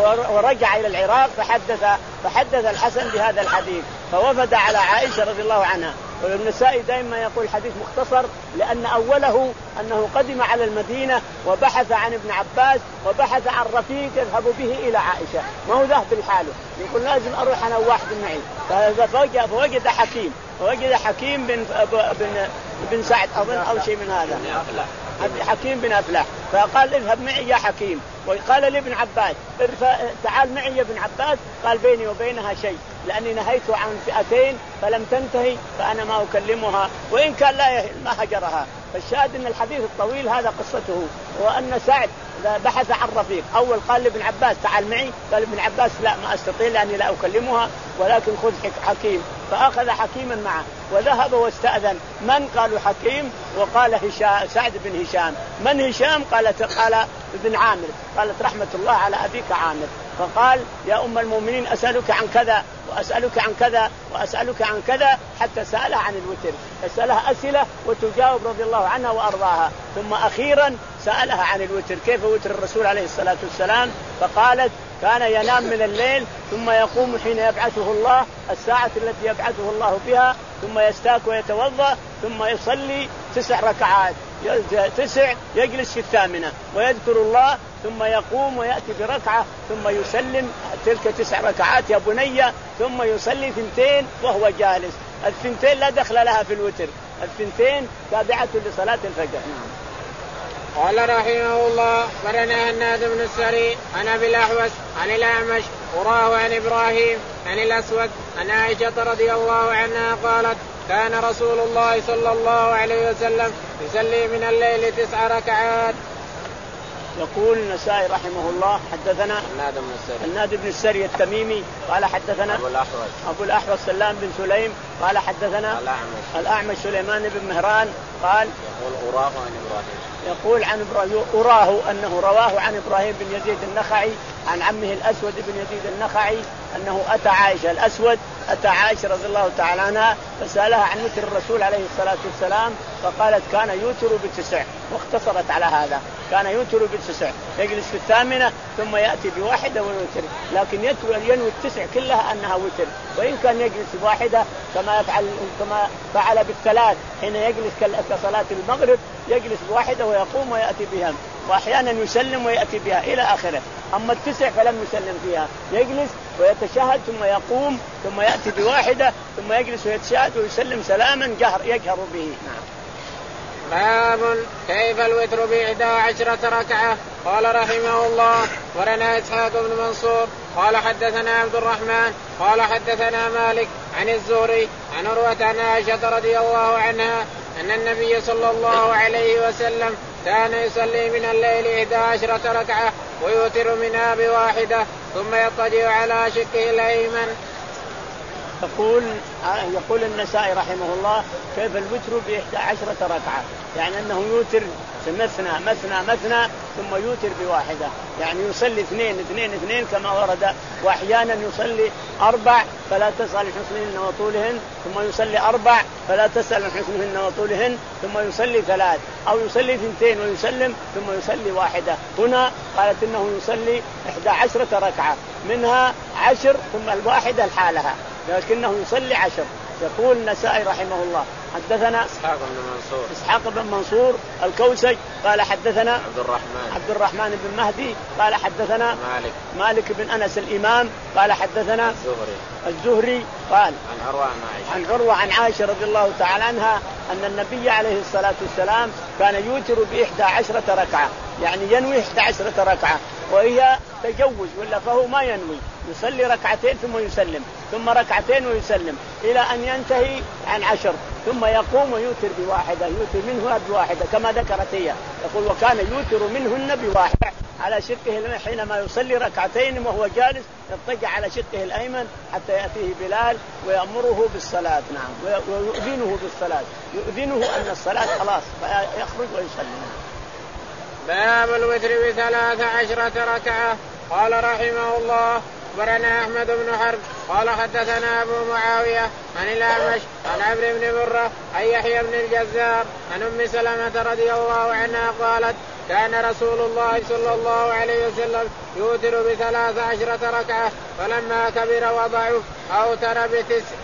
ورجع إلى العراق فحدث فحدث الحسن بهذا الحديث فوفد على عائشة رضي الله عنها. والنسائي دائما يقول حديث مختصر لأن أوله أنه قدم على المدينة وبحث عن ابن عباس وبحث عن رفيق يذهب به إلى عائشة، ما هو ذهب بالحاله، يقول لازم أروح أنا واحد معي. فوجد, فوجد حكيم فوجد حكيم بن, بن, بن سعد أظن أو شيء من هذا حكيم بن أفلح، فقال اذهب معي يا حكيم. وقال لابن عباس تعال معي يا ابن عباس، قال بيني وبينها شيء لأني نهيت عن فئتين فلم تنتهي فأنا ما أكلمها وإن كان لا ما هجرها. فالشاهد أن الحديث الطويل هذا قصته، وأن سعد بحث عن رفيق. أول قال لابن عباس تعال معي، قال ابن عباس لا ما أستطيع لأني لا أكلمها ولكن خذ حكيم، فأخذ حكيما معه وذهب واستأذن. من؟ قالوا حكيم، وقال هشام سعد بن هشام. من هشام؟ قالت قال ابن عامر، قالت رحمة الله على أبيك عامر. فقال يا أم المؤمنين أسألك عن كذا وأسألك عن كذا وأسألك عن كذا، حتى سألها عن الوتر، أسألها أسئلة وتجاوب رضي الله عنها وأرضاها. ثم أخيرا سألها عن الوتر كيف وتر الرسول عليه الصلاة والسلام، فقالت كان ينام من الليل ثم يقوم حين يبعثه الله الساعة التي يبعثه الله بها ثم يستاك ويتوضأ ثم يصلي تسع ركعات تسع يجلس في الثامنة ويذكر الله ثم يقوم ويأتي بركعة ثم يسلم تلك تسع ركعات يا بني، ثم يصلي ثنتين وهو جالس. الثنتين لا دخل لها في الوتر، الثنتين تابعة لصلاة الفجر. قال رحمه الله مرنا هناد بن السري عن أبي الأحوص عن الأعمش وراه عن إبراهيم عن الأسود عن عائشة رضي الله عنها قالت كان رسول الله صلى الله عليه وسلم يصلي من الليل تسع ركعات. يقول النسائي رحمه الله حدثنا الناد بن السري الناد بن السري التميمي قال حدثنا أبو الأحوص أبو الأحوص سلام بن سليم قال حدثنا الأعمش الأعمش سليمان بن مهران قال يقول أراه عن إبراهيم يقول عن إبراهيم أراه أنه رواه عن إبراهيم بن يزيد النخعي عن عمه الأسود بن يزيد النخعي أنه أتى عائشة الأسود أتى عائشة رضي الله تعالى عنها فسألها عن وتر الرسول عليه الصلاة والسلام فقالت كان يوتر بتسع، واختصرت على هذا كان يوتر بالتسع، يجلس في الثامنة ثم يأتي بواحدة ويوتر، لكن ينوي التسع كلها أنها وتر، وإن كان يجلس بواحدة كما يفعل كما فعل بالثلاث حين يجلس كصلاة المغرب، يجلس بواحدة ويقوم ويأتي بها، وأحيانا يسلم ويأتي بها إلى آخره. أما التسع فلم يسلم فيها، يجلس ويتشهد ثم يقوم ثم يأتي بواحدة ثم يجلس ويتشهد ويسلم سلاما جهر يجهر به. نعم. باب كيف الوتر بإحدى عشرة ركعة. قال رحمه الله ورنا إسحاق بن منصور قال حدثنا عبد الرحمن قال حدثنا مالك عن الزهري عن عروة عن عائشة رضي الله عنها أن النبي صلى الله عليه وسلم كان يصلي من الليل إحدى عشرة ركعة ويوتر منها بواحدة ثم يضطجع على شقه الأيمن. يقول يقول النسائي رحمه الله كيف الوتر بإحدى عشرة ركعة، يعني أنه يوتر مثنى مثنى مثنى ثم يوتر بواحدة، يعني يصلي اثنين اثنين اثنين كما ورد، وأحيانا يصلي أربع فلا تسأل حسنهن وطولهن، ثم يصلي أربع فلا تسأل حسنهن وطولهن، ثم يصلي ثلاث، أو يصلي اثنتين ويسلم ثم يصلي واحدة. هنا قالت إنه يصلي إحدى عشرة ركعة منها عشر ثم الواحدة لحالها، لكنه يصلي عشر. يقول النسائي رحمه الله حدثنا إسحاق بن منصور إسحاق بن منصور الكوسج قال حدثنا عبد الرحمن عبد الرحمن بن مهدي قال حدثنا مالك مالك بن أنس الإمام قال حدثنا الزهري الزهري قال عن عروة عن عائشة عن عروة عن عائشة رضي الله تعالى عنها أن النبي عليه الصلاة والسلام كان يوتر بإحدى عشرة ركعة، يعني ينوي إحدى عشرة ركعة، وهي تجوز ولا فهو ما ينوي، يصلي ركعتين ثم يسلم ثم ركعتين ويسلم إلى أن ينتهي عن عشر، ثم يقوم ويوتر بواحدة، يوتر منها بواحدة كما ذكرت هي. يقول وكان يوتر منهن بواحدة على شقه حينما يصلي ركعتين وهو جالس يضطجع على شقه الأيمن حتى يأتيه بلال ويأمره بالصلاة. نعم. ويؤذنه بالصلاة، يؤذنه أن الصلاة خلاص فيخرج ويصلي. باب الوتر بثلاث عشرة ركعة. قال رحمه الله أخبرنا أحمد بن حرب قال حدثنا أبو معاوية عن الأعمش عن عمرو بن مرة عن يحيى بن الجزار عن أم سلمة رضي الله عنها قالت كان رسول الله صلى الله عليه وسلم يوتر بثلاث عشرة ركعة فلما كبر وضعف أوتر بتسع.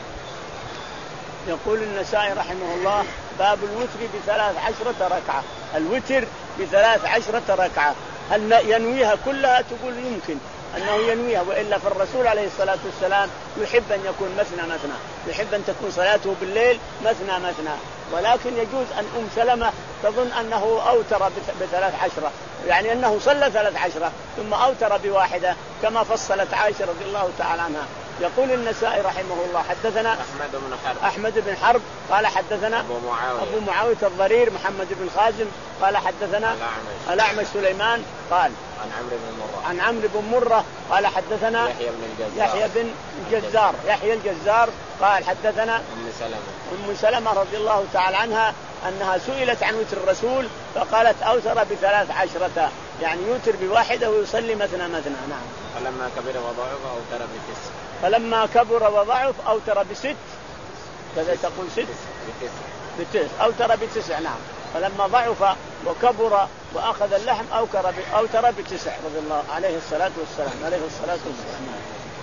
يقول النسائي رحمه الله باب الوتر بثلاث عشرة ركعة. الوتر بثلاث عشرة ركعة هل ينويها كلها؟ تقول يمكن أنه ينويها، وإلا فالرسول عليه الصلاة والسلام يحب أن يكون مثنى مثنى، يحب أن تكون صلاته بالليل مثنى مثنى، ولكن يجوز أن أم سلمة تظن أنه أوتر بثلاث عشرة، يعني أنه صلى ثلاث عشرة ثم أوتر بواحدة كما فصلت عائشة رضي الله تعالى عنها. يقول النسائي رحمه الله حدثنا أحمد بن حرب أحمد بن حرب قال حدثنا أبو معاوية أبو معاوية الضرير محمد بن خازم قال حدثنا الأعمش الأعمش سليمان قال عن عمرو بن مرة عن عمرو بن مرة قال حدثنا يحيى بن الجزار يحيى بن الجزار يحيى الجزار قال حدثنا أم سلمة أم سلمة رضي الله تعالى عنها أنها سئلت عن وتر الرسول فقالت أوتر بثلاث عشرة، يعني يوتر بواحدة ويصلي مثنى مثنى. نعم. فلما كبر وضعف أوتر بتسع فلما كبر وضعف أوتر بست، كذا تقول ست بتسع بتسع أوتر بتسع. نعم. فلما ضعف وكبر وأخذ اللحم أوتر أوتر بتسع رضي الله عليه الصلاة والسلام عليه الصلاة والسلام.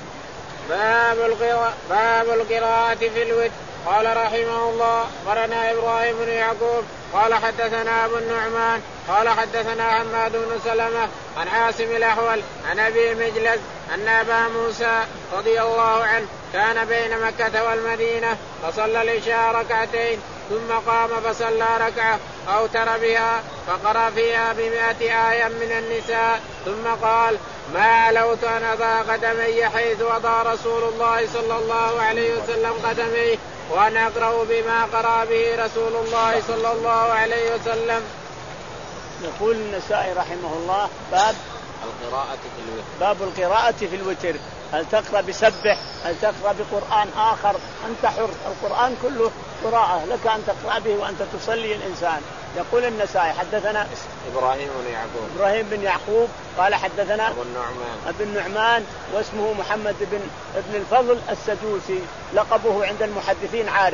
باب القراءة باب القراءة في الوتر. قال رحمه الله أخبرنا إبراهيم بن يعقوب قال حدثنا أبو النعمان قال حدثنا حماد بن سلمة عن عاصم الأحول عن أبي مجلس أن أبا موسى رضي الله عنه كان بين مكة والمدينة فصلى العشاء ركعتين ثم قام فصلى ركعة أوتر بها فقرأ فيها بمئة آية من النساء ثم قال ما علوت أن أضع قدمي حيث وضع رسول الله صلى الله عليه وسلم قدميه وأنا أقرأ بما قرأ به رسول الله صلى الله عليه وسلم. يقول النسائي رحمه الله باب القراءة في الوتر. باب القراءة في الوتر. هل تقرأ بسبح؟ هل تقرأ بقرآن آخر؟ أنت حر، القرآن كله قراءة لك أن تقرأ به وأنت تصلي الإنسان. يقول النسائي حدثنا إبراهيم بن يعقوب إبراهيم بن يعقوب قال حدثنا أبو النعمان أبو النعمان واسمه محمد بن ابن الفضل السدوسي، لقبه عند المحدثين عارم،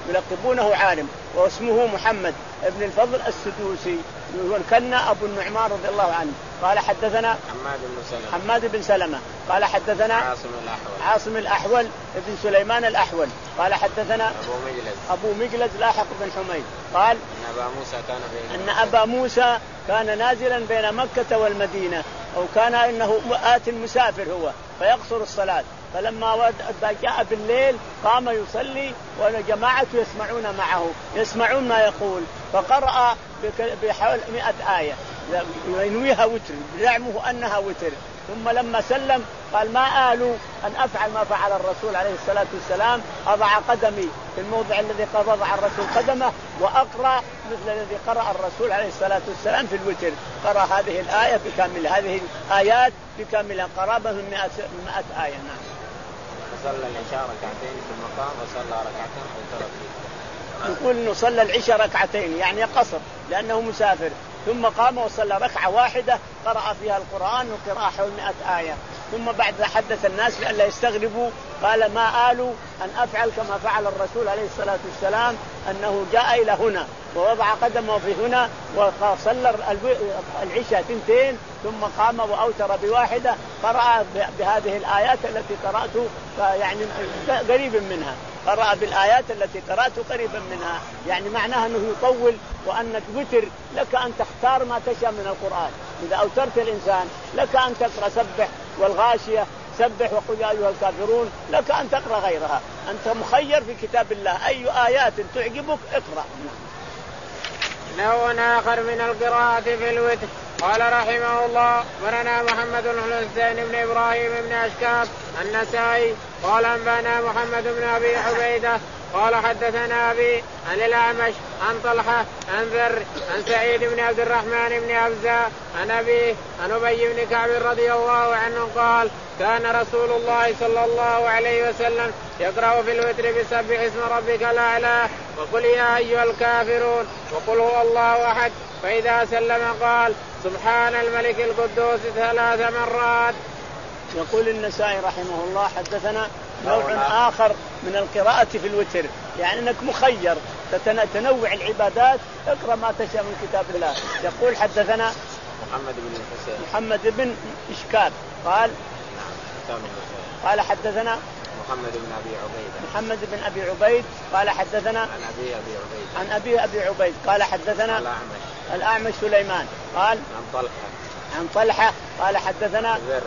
يلقبونه عالم، واسمه محمد ابن الفضل السدوسي وكنا أبو النعمان رضي الله عنه. قال حدثنا حماد بن سلمة حماد بن سلمة قال حدثنا عاصم الأحول عاصم الأحول ابن سليمان الأحول قال حدثنا أبو مجلس أبو مجلس لاحق بن حميد قال أن أبا موسى كان بين أن أبا موسى كان نازلا بين مكة والمدينة، أو كان إنه آت مسافر هو فيقصر الصلاة، فلما جاء بالليل قام يصلي والجماعة يسمعون معه يسمعون ما يقول، فقرأ بحول مئة آية ينويها وتر يزعمه أنها وتر، ثم لما سلم قال ما آلوا أن أفعل ما فعل الرسول عليه الصلاة والسلام، أضع قدمي في الموضع الذي وضع الرسول قدمه وأقرأ مثل الذي قرأ الرسول عليه الصلاة والسلام في الوتر، قرأ هذه الآية بكاملها، هذه الآيات بكاملها قرابة من مئة آية. نعم. صلى العشاء ركعتين ثم قام وصلى ركعتين أو ثلاث. يقول إنه صلى العشاء ركعتين يعني قصر لأنه مسافر، ثم قام وصلى ركعة واحدة قرأ فيها القرآن وقراءة حول مئة آية، ثم بعد حدث الناس لئلا يستغربوا قال ما آلوا أن أفعل كما فعل الرسول عليه الصلاة والسلام، أنه جاء إلى هنا ووضع قدمه في هنا وصلى العشاء تنتين ثم قام وأوتر بواحدة قرأ بهذه الآيات التي قرأت يعني قريب منها، قرأ بالآيات التي قرأت قريبا منها، يعني معناها أنه يطول وأنك وتر لك أن تختار ما تشاء من القرآن، إذا أوترت الإنسان لك أن تقرأ سبح والغاشية سبح وقل يا أيها الكافرون، لك أن تقرأ غيرها، أنت مخير في كتاب الله أي آيات تعجبك اقرأ. نوع آخر من القراءة في الوتر. قال رحمه الله مرنا محمد بن حسين بن إبراهيم بن أشكاب النسائي قال أنبانا محمد بن أبي عبيدة قال حدثنا أبي عن الأعمش عن طلحة عن ذر عن سعيد بن عبد الرحمن بن أبزة عن أبيه عن أبي بن كعب رضي الله عنه قال كان رسول الله صلى الله عليه وسلم يقرأ في الوتر بسبح اسم ربك الأعلى وقل يا أيها الكافرون وقل هو الله أحد، فإذا سلم قال سبحان الملك القدوس ثلاث مرات. يقول النسائي رحمه الله حدثنا نوع آخر من القراءة في الوتر، يعني أنك مخير تتنوع العبادات اقرأ ما تشاء من كتاب الله. يقول حدثنا محمد بن حسين محمد بن إشكاب قال قال حدثنا محمد بن أبي عبيد محمد بن أبي عبيد قال حدثنا عن أبي أبي عبيد عن أبي أبي عبيد قال حدثنا الأعمش الأعمش سليمان قال عن طلحة عن طلحة قال حدثنا ذر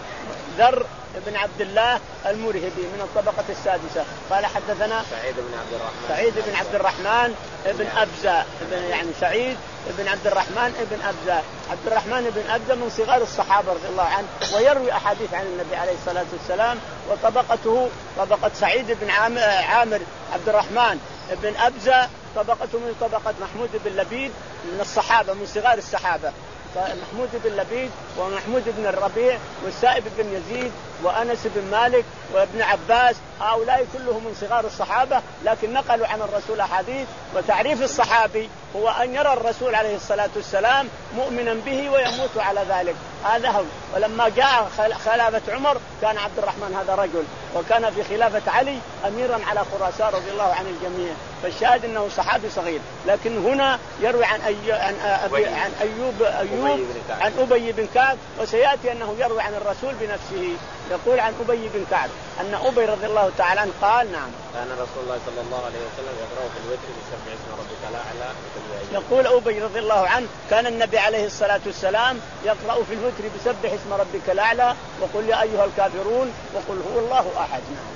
ذر بن عبد الله المرهبي من الطبقة السادسة قال حدثنا سعيد بن عبد الرحمن سعيد بن عبد الرحمن ابن أبزة يعني سعيد بن عبد الرحمن ابن أبزة. عبد الرحمن بن أبزة من صغار الصحابة رضي الله عنه ويروي أحاديث عن النبي عليه الصلاة والسلام، وطبقته طبقة سعيد بن عامر عبد الرحمن ابن أبزة طبقته من طبقة محمود بن لبيد من الصحابة من صغار الصحابة، محمود بن لبيد ومحمود بن الربيع والسائب بن يزيد وأنس بن مالك وابن عباس، هؤلاء كلهم من صغار الصحابة لكن نقلوا عن الرسول أحاديث. وتعريف الصحابي هو أن يرى الرسول عليه الصلاة والسلام مؤمنا به ويموت على ذلك، هذا هو. ولما جاء خلافة عمر كان عبد الرحمن هذا رجل، وكان في خلافة علي أميرا على خراسان رضي الله عن الجميع، فالشاهد أنه صحابي صغير. لكن هنا يروي عن أي... عن أبي... عن أيوب أيوب عن أبي بن كعب، وسيأتي أنه يروي عن الرسول بنفسه. يقول عن أبي بن كعب أن أبي رضي الله تعالى عنه قال نعم كان رسول الله صلى الله عليه وسلم يقرأ في الوتر بسبح اسم ربك الأعلى. يقول أبي رضي الله عنه كان النبي عليه الصلاة والسلام يقرأ في الوتر بسبح اسم ربك الأعلى وقل يا أيها الكافرون وقل هو الله أحد. نعم.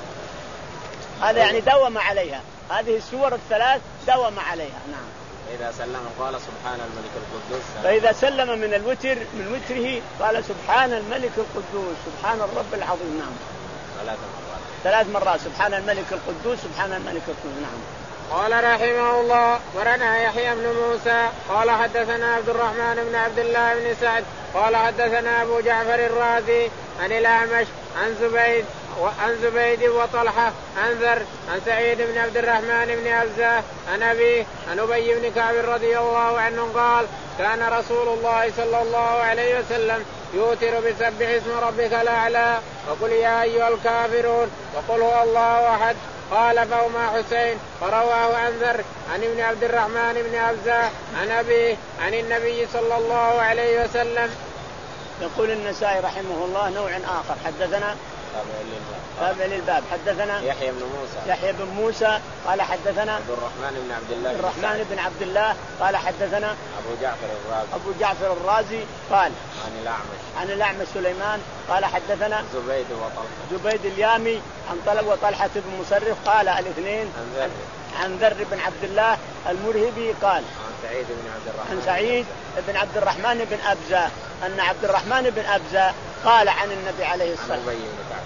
هذا يعني داوم عليها، هذه السور الثلاث داوم عليها. نعم. إذا سلم قال سبحان الملك القدوس. فإذا سلم من الوتر من وتره قال سبحان الملك القدوس سبحان الرب العظيم. نعم. ثلاث مرات. ثلاث مرات سبحان الملك القدوس سبحان الملك القدوس. نعم. قال رحمه الله ورنا يحيى بن موسى قال حدثنا عبد الرحمن بن عبد الله بن سعد قال حدثنا أبو جعفر الرازي عن الأعمش عن زبيد وعن زبيد وطلحة عن ذر عن سعيد بن عبد الرحمن بن أبزة عن أبيه عن أبي بن كعب رضي الله عنه قال كان رسول الله صلى الله عليه وسلم يوتر بسبح اسم ربك الأعلى وقل يا أيها الكافرون وقل هو الله أحد. خالفهما حسين فرواه عن ذر عن ابن عبد الرحمن بن أبزة عن أبيه عن النبي صلى الله عليه وسلم. يقول النسائي رحمه الله نوع آخر. حدثنا تابع للباب. حدثنا يحيى بن موسى يحيى بن موسى قال حدثنا عبد الرحمن بن عبد الله الرحمن بن عبد الله قال حدثنا أبو جعفر الرازي أبو جعفر الرازي قال عن الأعمش عن الأعمش سليمان قال حدثنا زبيد وطلحة زبيد اليامي عن طلب وطلحة بن مسرف قال الاثنين عن ذر عن ذر بن عبد الله المرهبي قال عن سعيد بن عبد الرحمن عن سعيد بن عبد الرحمن بن أبزة أن عبد الرحمن بن أبزة قال عن النبي عليه الصلاة والسلام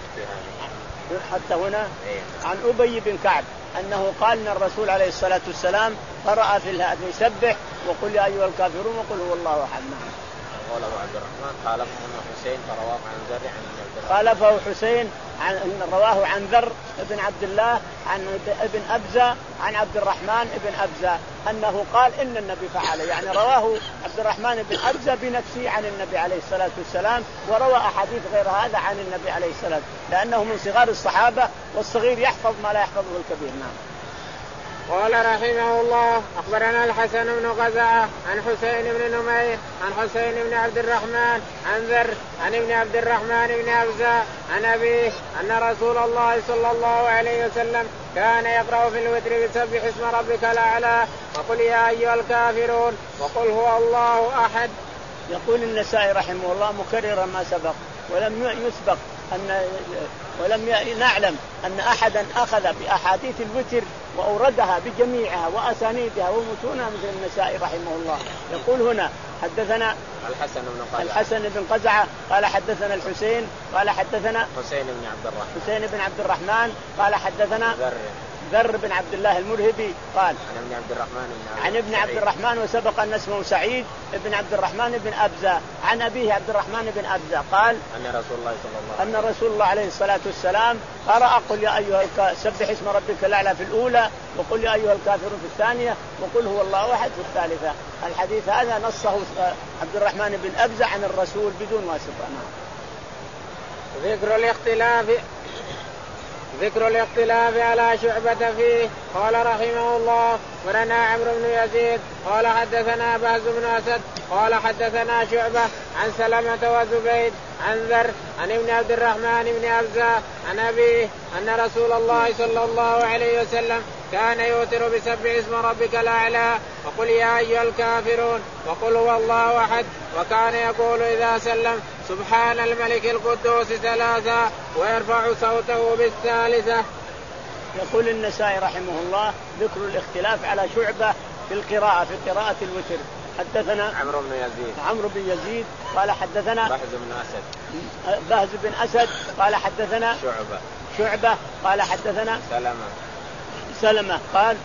حتى هنا عن أبي بن كعب أنه قال أن الرسول عليه الصلاة والسلام قرأ في الهاتف يسبح وقل يا أيها الكافرون وقل هو الله أحد. قال أبو عبد الرحمن خالفه حسين فرواه عن ذر عن خالفه حسين عن رواه عن ذر بن عبد الله عن ابن أبزة عن عبد الرحمن بن أبزة أنه قال إن النبي فعل، يعني رواه عبد الرحمن بن أبزة بنفسه عن النبي عليه الصلاة والسلام، وروى أحاديث غير هذا عن النبي عليه الصلاة والسلام لأنه من صغار الصحابة والصغير يحفظ ما لا يحفظه الكبير. نعم. قال رحمه الله أخبرنا الحسن بن غزعة عن حسين بن نمير عن حسين بن عبد الرحمن عن ذر عن ابن عبد الرحمن بن أبزة عن أبيه أن رسول الله صلى الله عليه وسلم كان يقرأ في الوتر بسبح اسم ربك الأعلى وقل يا أيها الكافرون وقل هو الله أحد. يقول النسائي رحمه الله مكررا ما سبق ولم يسبق أن ولم نعلم أن أحدا أخذ بأحاديث الوتر وأوردها بجميعها وأسانيدها ومتونها مثل النسائي رحمه الله. يقول هنا حدثنا الحسن بن قزعة الحسن بن قزعة قال حدثنا الحسين قال حدثنا حسين بن عبد الرحمن حسين بن عبد الرحمن قال حدثنا ذر ذر بن عبد الله المرهبي قال عن ابن عبد الرحمن عن ابن عبد الرحمن وسبق أن اسمه سعيد ابن عبد الرحمن بن أبزة عن أبيه عبد الرحمن بن أبزة قال أن رسول الله صلى الله عليه وسلم أن رسول الله عليه الصلاة والسلام قرأ قل يا أيها الك... سبح اسم ربك الأعلى في الأولى وقل يا أيها الكافرون في الثانية وقل هو الله أحد في الثالثة. الحديث هذا نصه عبد الرحمن بن أبزة عن الرسول بدون واسطة. ذكر الاختلاف ذكر الاختلاف على شعبة فيه. قال رحمه الله ورنا عمرو بن يزيد قال حدثنا بهز بن أسد قال حدثنا شعبة عن سلمة وزبيد عن ذر عن ابن عبد الرحمن بن أبزة عن أبيه أن رسول الله صلى الله عليه وسلم كان يوتر بسبح اسم ربك الأعلى وقل يا أيها الكافرون وقل هو الله أحد وكان يقول إذا سلم سبحان الملك القدوس ثلاثة ويرفع صوته بالثالثة. يقول النسائي رحمه الله ذكر الاختلاف على شعبة في القراءة في قراءة الوتر. حدثنا عمرو بن يزيد عمرو بن يزيد قال حدثنا بهز بن أسد بهز بن أسد قال حدثنا شعبة شعبة قال حدثنا سلمة سلمة قال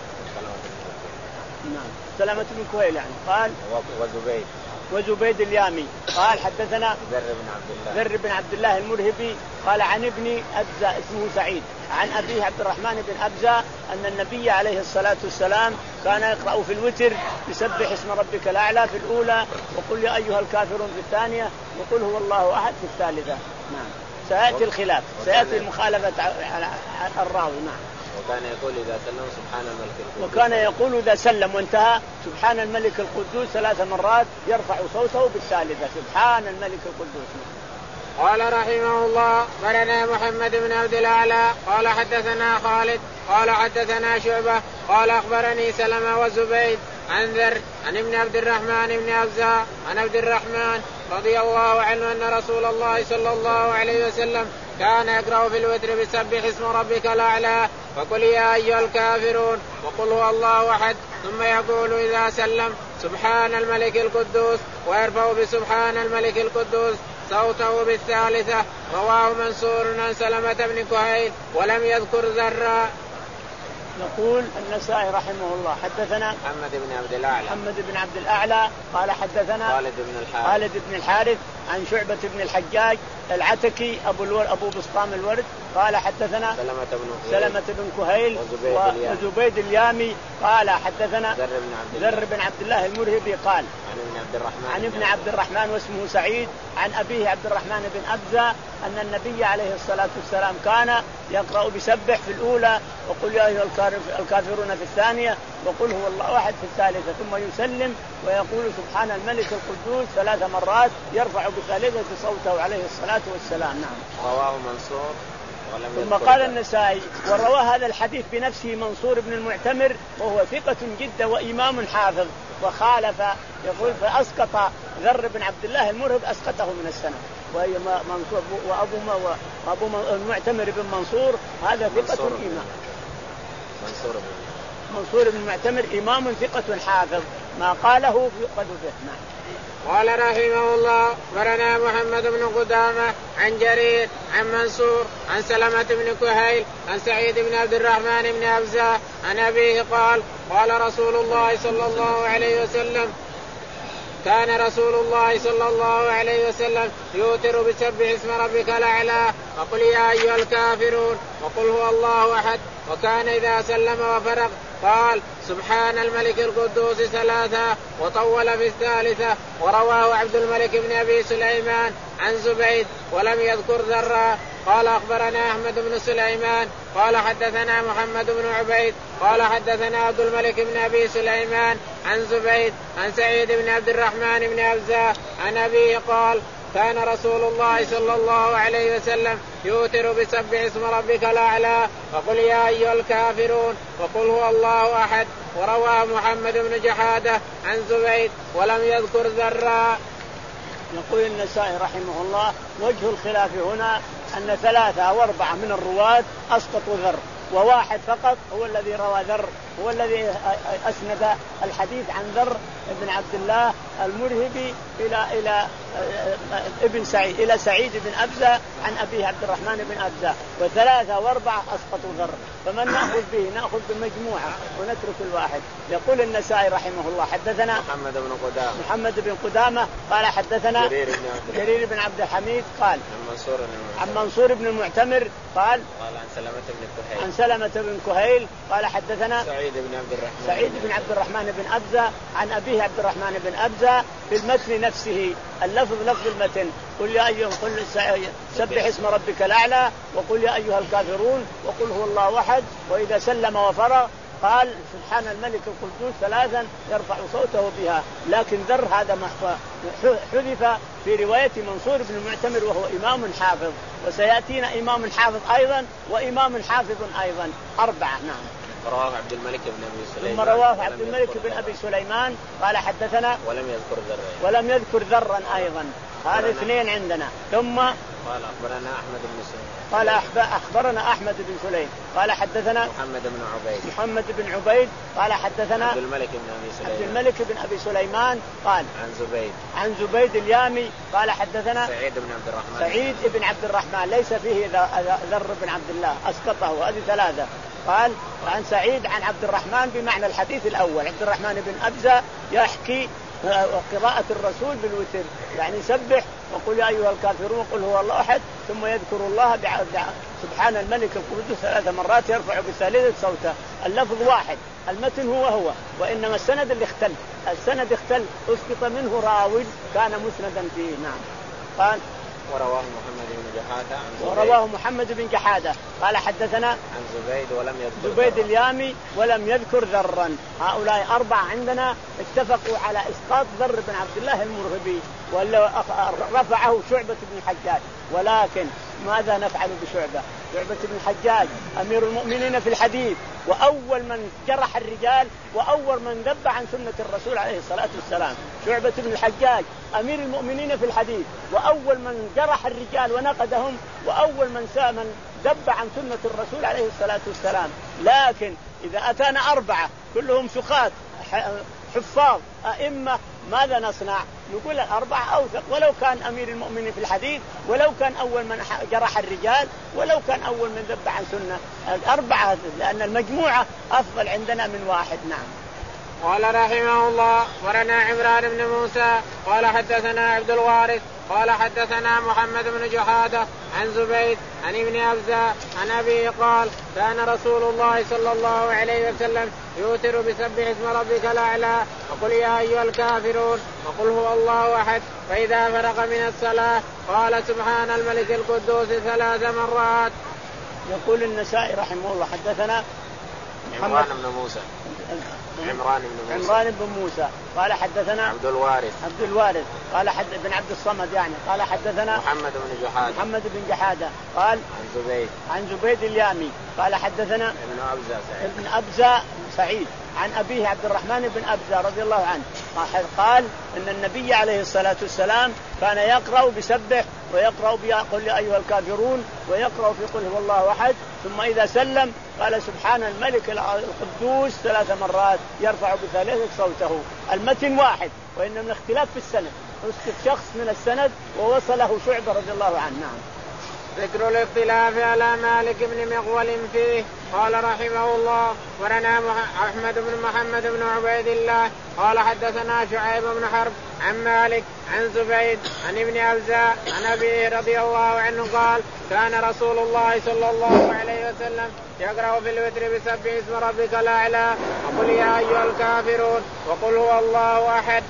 نعم سلمة بن كهيل يعني قال وزبيد وزبيد اليامي قال حدثنا ذر بن عبد الله ذر بن عبد الله المرهبي قال عن ابن أبزة اسمه سعيد عن أبيه عبد الرحمن بن أبزة أن النبي عليه الصلاة والسلام كان يقرأ في الوتر يسبح اسم ربك الأعلى في الأولى وقل يا أيها الكافرون في الثانية وقل هو الله أحد في الثالثة. نعم. سيأتي الخلاف سيأتي المخالفة على الراوي. نعم. وكان يقول إذا سلم سبحان الملك القدوس وكان يقول إذا سلم وانتهى سبحان الملك القدوس ثلاث مرات يرفع صوته بالثالثة سبحان الملك القدوس. قال رحمه الله مرنا محمد بن عبد الأعلى قال حدثنا خالد قال حدثنا شعبة قال أخبرني سلمة وزبيد عن ذر عن ابن عبد الرحمن بن أبزة عن عبد الرحمن رضي الله عنه أن رسول الله صلى الله عليه وسلم كان يقرأ في الوتر بسبح اسم ربك الأعلى وقل يا أيها الكافرون وقل هو الله أحد ثم يقول إذا سلم سبحان الملك القدوس ويرفع بسبحان الملك القدوس صوته بالثالثة. رواه منصور عن سلمة بن كهيل ولم يذكر ذرا. يقول النسائي رحمه الله حدثنا محمد بن عبد الأعلى محمد بن عبد الأعلى قال حدثنا خالد بن الحارث خالد بن الحارث عن شعبة بن الحجاج العتكي أبو الور أبو بسطام الورد قال حدثنا سلمة بن سلمة بن كهيل وزبيد اليامي قال حدثنا ذر بن عبد ذر بن عبد الله المرهبي قال عن ابن عبد الرحمن عن ابن عبد الرحمن واسمه سعيد عن أبيه عبد الرحمن بن أبزة أن النبي عليه الصلاة والسلام كان يقرأ بسبح في الأولى وقل يا أيها الكافرون في الثانية وقل هو الله أحد في الثالثة ثم يسلم ويقول سبحان الملك القدوس ثلاث مرات يرفع بثالثة صوته عليه الصلاة والسلام. نعم. رواه منصور. ثم قال النسائي وروى هذا الحديث بنفسه منصور بن المعتمر وهو ثقة جدا وإمام حافظ وخالف يقول فأسقط ذر بن عبد الله المرهب أسقطه من السنة ومنصور وأبو وأبو المعتمر بن منصور هذا ثقة إمام. منصور بن منصور بن المعتمر إمام ثقة حافظ ما قاله يؤخذ به. نعم. قال رحمه الله أخبرنا محمد بن قدامة عن جرير عن منصور عن سلمة بن كهيل عن سعيد بن عبد الرحمن بن أبزة عن أبيه قال قال رسول الله صلى الله عليه وسلم كان رسول الله صلى الله عليه وسلم يوتر بسبح اسم ربك الأعلى وقل يا أيها الكافرون وقل هو الله أحد وكان إذا سلم وفرغ قال سبحان الملك القدوس ثلاثة وطول في الثالثة. ورواه عبد الملك بن أبي سليمان عن زبيد ولم يذكر ذرا. قال أخبرنا أحمد بن سليمان قال حدثنا محمد بن عبيد قال حدثنا عبد الملك بن أبي سليمان عن زبيد عن سعيد بن عبد الرحمن بن أبزة عن أبيه قال كان رسول الله صلى الله عليه وسلم يوتر بسبح اسم ربك الأعلى وقل يا أيها الكافرون وقل هو الله أحد. وروى محمد بن جحادة عن زبيد ولم يذكر ذرا. يقول النسائي رحمه الله وجه الخلاف هنا أن ثلاثة أو أربعة من الرواة أسقطوا ذر وواحد فقط هو الذي روى ذر هو الذي أسند الحديث عن ذر بن عبد الله المرهبي إلى إلى ابن سعيد إلى سعيد بن أبزة عن أبيه عبد الرحمن بن أبزة وثلاثة وأربعة أسقطوا ذر فمن نأخذ به نأخذ بالمجموعة ونترك الواحد. يقول النسائي رحمه الله حدثنا محمد بن قدامة محمد بن قدامة قال حدثنا جرير بن عبد جرير بن عبد الحميد قال عن منصور عن منصور بن المعتمر قال قال عن سلمة بن كهيل عن سلمة بن كهيل قال حدثنا سعيد بن عبد الرحمن سعيد بن عبد الرحمن بن أبزة عن أبيه عبد الرحمن بن أبزة في المتن نفسه اللفظ لفظ المتن قل يا أيها قل سبح اسم ربك الأعلى وقل يا أيها الكافرون وقل هو الله أحد وإذا سلم وفرغ قال سبحان الملك القدوس ثلاثا يرفع صوته بها. لكن ذر هذا حذف في رواية منصور بن المعتمر وهو إمام حافظ وسيأتينا إمام حافظ أيضا وإمام حافظ أيضا أربعة. نعم. رواه عبد الملك بن أبي سليمان ثم رواه عبد الملك بن أبي سليمان قال حدثنا ولم يذكر ذرا ولم يذكر ذرا أيضا. هذا اثنين عندنا. ثم قال أخبرنا أحمد بن سليم قال أخبرنا أحمد بن سليم قال حدثنا محمد بن عبيد محمد بن عبيد قال حدثنا عبد الملك بن أبي سليمان عبد الملك بن أبي سليمان قال عن زبيد عن زبيد اليامي قال حدثنا سعيد بن عبد الرحمن سعيد بن عبد الرحمن ليس فيه ذر بن عبد الله أسقطه. هذه ثلاثة. قال عن سعيد عن عبد الرحمن بمعنى الحديث الأول. عبد الرحمن بن أبزة يحكي قراءة الرسول بالوتر يعني سبح وقل يا أيها الكافرون وقل هو الله أحد ثم يذكر الله سبحان الملك القدوس ثلاث مرات يرفع بالثالثة صوته. اللفظ واحد المتن هو هو وإنما السند اللي اختل السند اختل أسقط منه راوي كان مسندا فيه. نعم. قال ورواه محمد بن جحادة عن زبيد ورواه محمد بن جحادة قال حدثنا عن زبيد ولم يذكر زبيد اليامي ولم يذكر ذرا. هؤلاء أربعة عندنا اتفقوا على إسقاط ذر بن عبد الله المرهبي ورفعه شعبة بن الحجاج. ولكن ماذا نفعل بشعبة؟ شعبة بن الحجاج أمير المؤمنين في الحديث وأول من جرح الرجال وأول من ذب عن سنة الرسول عليه الصلاة والسلام. شعبة بن الحجاج أمير المؤمنين في الحديث وأول من جرح الرجال ونقدهم وأول من من ذب عن سنة الرسول عليه الصلاة والسلام. لكن إذا أتانا أربعة كلهم ثقات حفاظ أئمة ماذا نصنع؟ نقول الأربعة أوثق ولو كان أمير المؤمنين في الحديث ولو كان أول من جرح الرجال ولو كان أول من ذب عن سنة. الأربعة لأن المجموعة أفضل عندنا من واحد. نعم. قال رحمه الله ورنا عمران بن موسى قال حدثنا عبد الوارث قال حدثنا محمد بن جحادة عن زبيد عن ابن أبزة عن أبيه قال كان رسول الله صلى الله عليه وسلم يوتر بسبح اسم ربك الأعلى وقل يا أيها الكافرون وقل هو الله أحد فإذا فرغ من الصلاة قال سبحان الملك القدوس ثلاث مرات. يقول النسائي رحمه الله حدثنا عمران بن موسى عمران بن موسى عمران بن موسى قال حدثنا عبد الوارث عبد الوارث قال حد بن عبد الصمد يعني قال حدثنا محمد بن جحادة محمد بن جحادة قال عن زبيد عن زبيد اليامي قال حدثنا ابن أبزة سعيد ابن أبزة سعيد عن أبيه عبد الرحمن بن أبزة رضي الله عنه قال إن النبي عليه الصلاة والسلام كان يقرأ بسبح ويقرأ بقل يا أيها الكافرون ويقرأ في قل هو الله أحد ثم إذا سلم قال سبحان الملك القدوس ثلاث مرات يرفع بثالثة صوته. المتن واحد وإن من اختلاف في السند اسكت شخص من السند ووصله شعبة رضي الله عنه. نعم. ذكر الاختلاف على مالك بن مغول فيه. قال رحمه الله ورنا أحمد بن محمد بن عبيد الله قال حدثنا شعيب بن حرب عن مالك عن زبيد عن ابن أبزة عن أبيه رضي الله عنه قال كان رسول الله صلى الله عليه وسلم يقرأ في الوتر بسبح اسم ربك الأعلى وقل يا أيها الكافرون وقل هو الله أحد.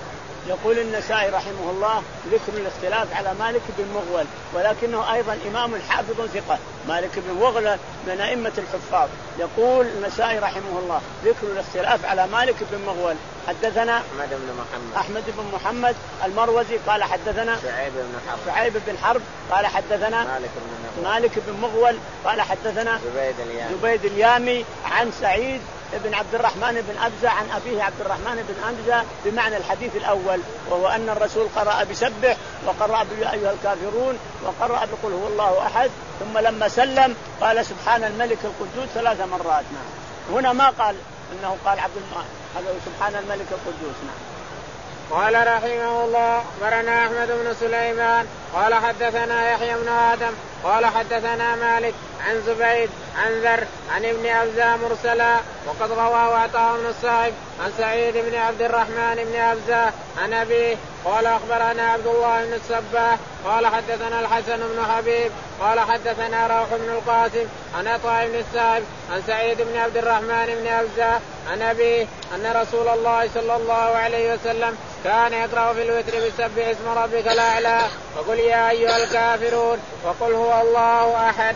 يقول النسائي رحمه الله ذكر الاختلاف على مالك بن مغول ولكنه أيضا إمام حافظ ثقة. مالك بن مغول من أئمة الحفاظ. يقول النسائي رحمه الله ذكر الاختلاف على مالك بن مغول حدثنا أحمد بن محمد أحمد بن محمد المروزي قال حدثنا شعيب بن حرب شعيب بن حرب قال حدثنا مالك بن مالك بن مغول قال حدثنا زبيد اليامي, زبيد اليامي عن سعيد ابن عبد الرحمن بن أبزة عن أبيه عبد الرحمن بن أبزة بمعنى الحديث الأول وهو أن الرسول قرأ بسبح وقرأ بيا أيها الكافرون وقرأ بقل هو الله أحد ثم لما سلم قال سبحان الملك القدوس ثلاث مرات. نعم. هنا ما قال أنه قال عبد الله سبحان الملك القدوس. نعم. قال رحمه الله برنا أحمد بن سليمان قال حدثنا يحيى بن آدم قال حدثنا مالك عن زبيد عن ذر عن ابن أبزة مرسلا وقد رواه عطاء بن الصائب عن سعيد بن عبد الرحمن بن أبزة عن أبيه قال أخبرنا عبد الله بن الصباح قال حدثنا الحسن بن حبيب قال حدثنا روح بن القاسم عن عطاء بن الصائب عن سعيد بن عبد الرحمن بن أبزة عن أبيه أن رسول الله صلى الله عليه وسلم كان يقرأ في الوتر بسبح اسم ربك الأعلى وقل يا أيها الكافرون وقل هو الله أحد.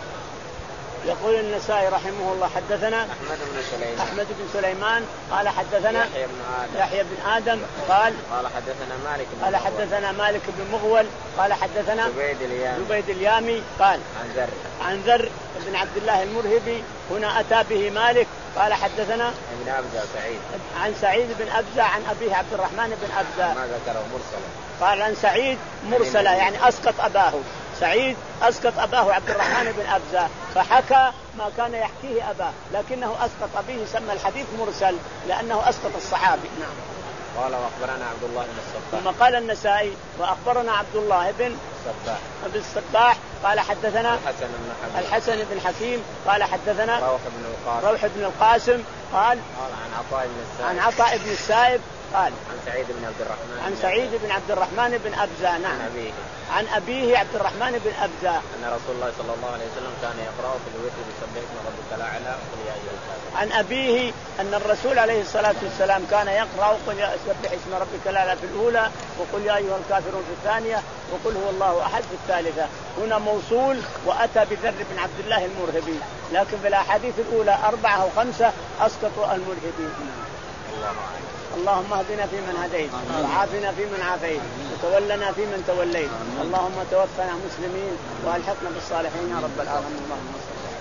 يقول النسائي رحمه الله حدثنا أحمد بن سليمان أحمد بن سليمان قال حدثنا يحيى بن آدم يحيى بن آدم قال قال حدثنا مالك بن قال حدثنا مالك بن مغول قال حدثنا زبيد اليامي زبيد اليامي قال عن ذر عن ذر بن عبد الله المرهبي هنا أتى به مالك قال حدثنا ابن أبزة سعيد عن سعيد بن أبزة عن أبيه عبد الرحمن بن أبزة ما ذكره مرسلا قال عن سعيد مرسلا يعني أسقط أباه سعيد أسقط أباه عبد الرحمن بن أبزة فحكى ما كان يحكيه أباه لكنه أسقط أبيه سمى الحديث مرسل لأنه أسقط الصحابي. نعم. قال وأخبرنا عبد الله بن الصباح ثم قال النسائي وأخبرنا عبد الله بن الصباح بن الصباح قال حدثنا الحسن بن حكيم الحسن بن حكيم قال حدثنا روح بن القاسم روح بن القاسم قال قال عن عطاء بن السائب عن عطاء بن السائب قال عن سعيد بن عبد الرحمن عن سعيد بن عبد الرحمن بن أبزة. نعم. عن أبيه عن أبيه عبد الرحمن بن أبزة أن رسول الله صلى الله عليه وسلم كان يقرأ في الوتر بسبح اسم ربك الأعلى وقل يا أيها الكافرون. عن أبيه أن الرسول عليه الصلاة والسلام كان يقرأ وقل يا سبح اسم ربك الأعلى في الأولى وقل يا أيها الكافرون في الثانية وقل هو الله أحد في الثالثة. هنا موصول وأتى بذر بن عبد الله المرهبي لكن في الأحاديث الأولى أربعة أو خمسة أسقطوا المرهبي. الله أعلم. اللهم اهدنا فيمن هديت وعافنا فيمن عافيت وتولنا فيمن توليت اللهم توفنا مسلمين والحقنا بالصالحين يا رب العالمين. اللهم صل